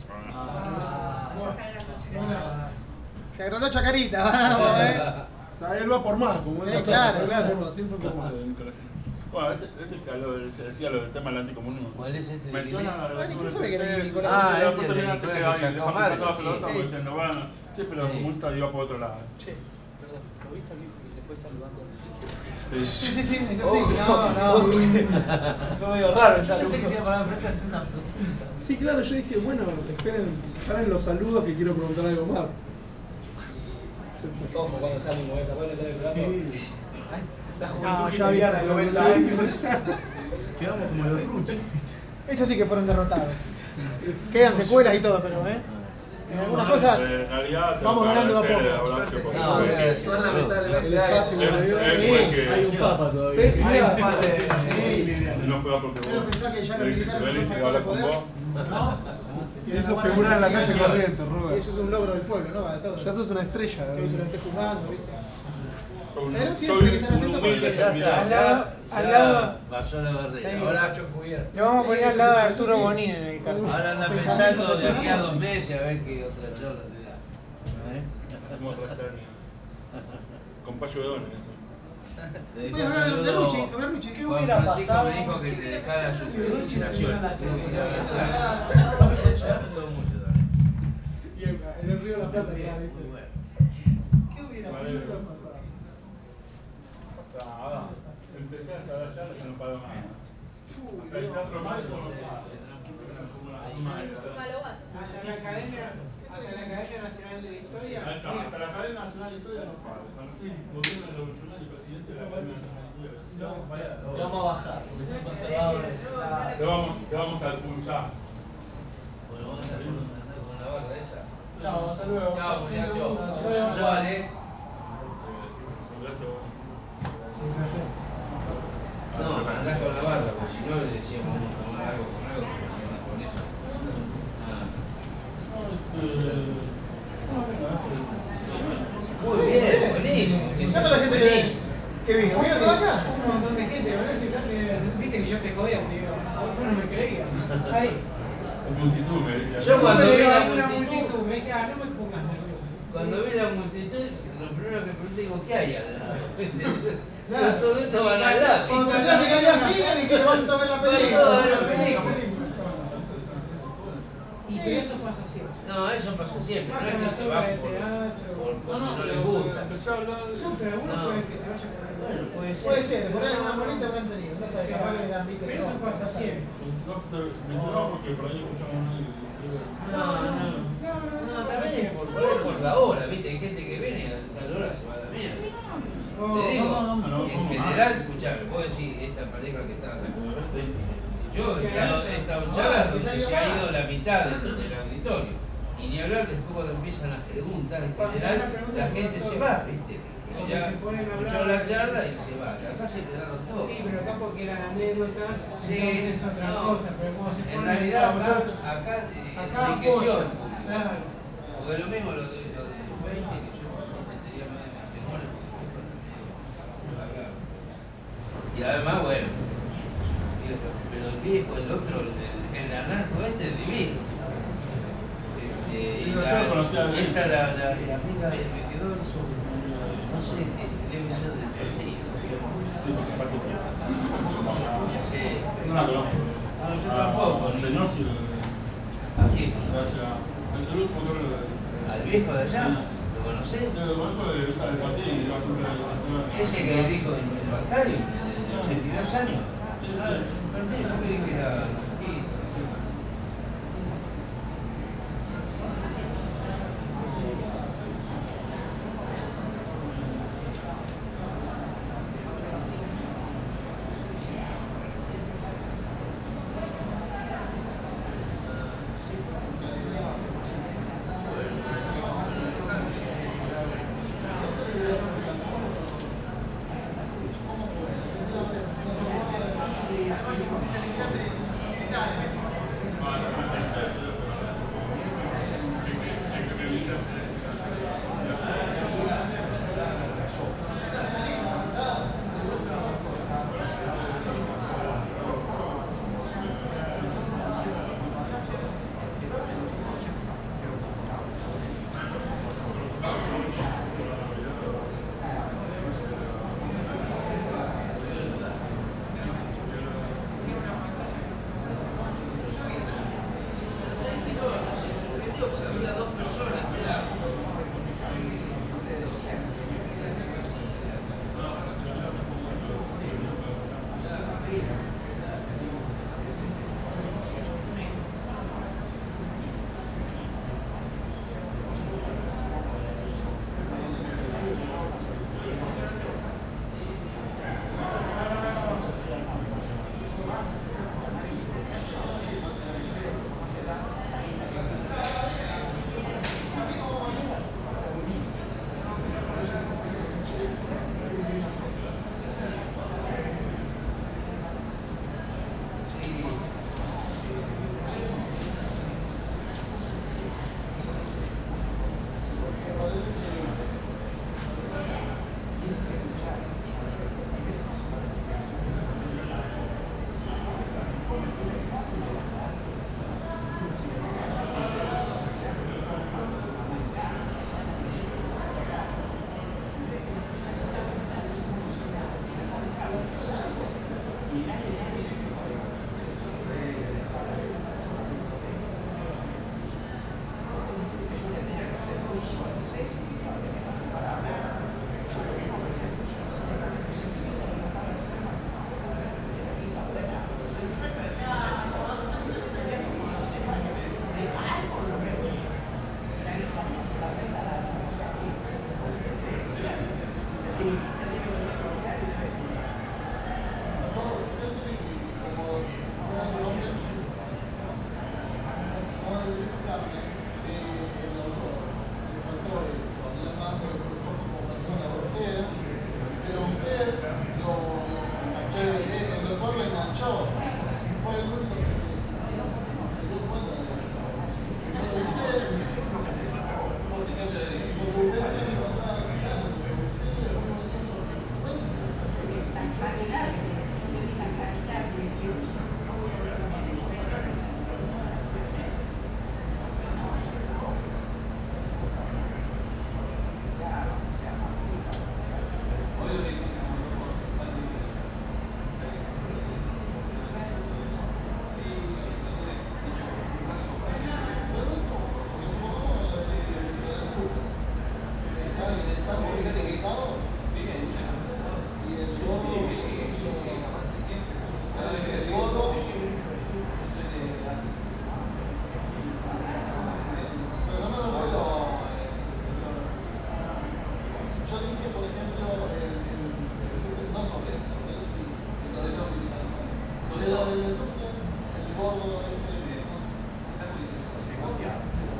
mejor. Se agrandó Chacarita, vamos, Él va por más, como él claro. Siempre por más. Bueno, se decía lo del tema del anticomunismo. ¿Cuál es este? Menciona ¿Quién sabe que era Nicolás? Ah, este es de Nicolás que sacó madre. Sí, pero el comunista iba por otro lado. Che, perdón, ¿lo viste al viejo que se fue saludando? Sí, es así. Fue medio raro el saludo. Pensé que se iba a parar enfrente a hacer una pregunta. Sí, claro, yo dije, bueno, esperen, salen los saludos que quiero preguntar algo más. Ojo, cuando salimos, capaz de tener el Sí. La juventud ya gitana de 90 años. Quedamos como los ruchos. Ellos sí que fueron derrotados. Quedan secuelas y todo, pero en algunas cosas vamos ganando de a poco. Hay un papa todavía. No fue porque Pero pensá que ya los militares que hablar con vos. Y eso figura en la calle corriente, Robert. Eso es un logro del pueblo, ¿no? Para todos. Ya sos una estrella. Que hoy se lo esté jugando, ¿viste? Pero Soy siempre que están atentos porque Al lado pasó la barrera. Ahora Lo vamos a poner al lado de Arturo Bonín en el cartel. ahora anda pensando de aquí a 2 meses a ver qué otra charla le da. Hacemos otra charla. Con Payo Edón, eso. Le dejo Voy a un hablar de saludo. Ruchi, sobre Ruchi. ¿Qué Juan hubiera Francisco pasado? me dijo que te dejara sus felicitaciones. En el Río de la Plata, Bien, ya, muy ¿viste? bueno. ¿Qué hubiera pasado? Empecé a saber charlas y no paró más. Hasta el teatro mágico no paró. Hasta la Academia Nacional de la Historia. Hasta la Academia Nacional de Historia no para. Cuando fui gobierno revolucionario y presidente de la Academia Nacional de Historia. Te vamos a bajar, porque son conservadores. Te vamos a expulsar. Bueno, vamos a estar con la barra esa. Chao, hasta luego. Chao, muchachos. Hasta luego. Vale. No, andás con la barra, porque si no le decíamos vamos a tomar algo con algo, porque si no con eso. Muy bien, buenísimo. ¿Cuánta la gente que vino? ¿Vino toda acá? Un montón de gente, ¿verdad? Viste que yo te jodía, te digo, vos no me creías. Ahí. Multitud, me decía. Yo cuando vi la una multitud, multitud, me decía, no me pongas nervioso. cuando vi la multitud, lo primero que pregunté, digo, ¿qué hay al lado? Todo esto van al lado. Cuando pensaste que había cine y que levanto a ver la película. Todo a ver la película. Y pero eso pasa siempre. No, eso pasa siempre. No Pasa es en que la se zona va de porque teatro. no les gusta. Empezó a hablar de... No, pero algunos No. pueden que se vayan con el Puede ser, por ahí una bonita habrán tenido. No sé, capaz que eran Pero eso pasa siempre. No, te mencionaba porque por ahí escuchamos a nadie. No, también es por la hora, ¿viste? Hay gente que viene y a tal hora se va a la mierda. Te digo, en general, escuchame, vos decís, esta pareja que está acá. Yo he estado en charlas donde se ha ido la mitad del auditorio. Y ni hablar después cuando empiezan las preguntas, en general, la gente se va, ¿viste? Ya escuchó la charla y se va. Acá se quedaron todos. Sí, pero acá porque eran anécdotas, Sí, entonces es otra no. cosa. Pero cuando se En ponen realidad a hablar, acá apoya. enriqueció. Claro. Porque lo mismo lo de los 20, que yo tenía más de matrimonio. Y además, bueno, pero el viejo, el otro, el anarco este es divino. Sí, Y yo lo conocía de él. esta la amiga me quedó en su, no sé, que debe ser del partido. Sí. No la conozco. No, yo tampoco. El señor sí. ¿A quién? El saludo como que ¿Al viejo de allá? ¿Lo conocés? Sí, lo conozco de del partido y iba siempre a la Ese que dijo el bancario. 82 años. Perdón, yo creí que era...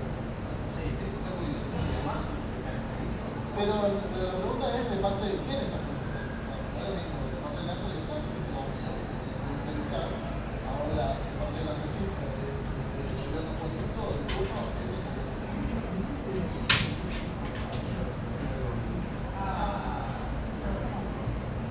Pero la pregunta es de parte de quién.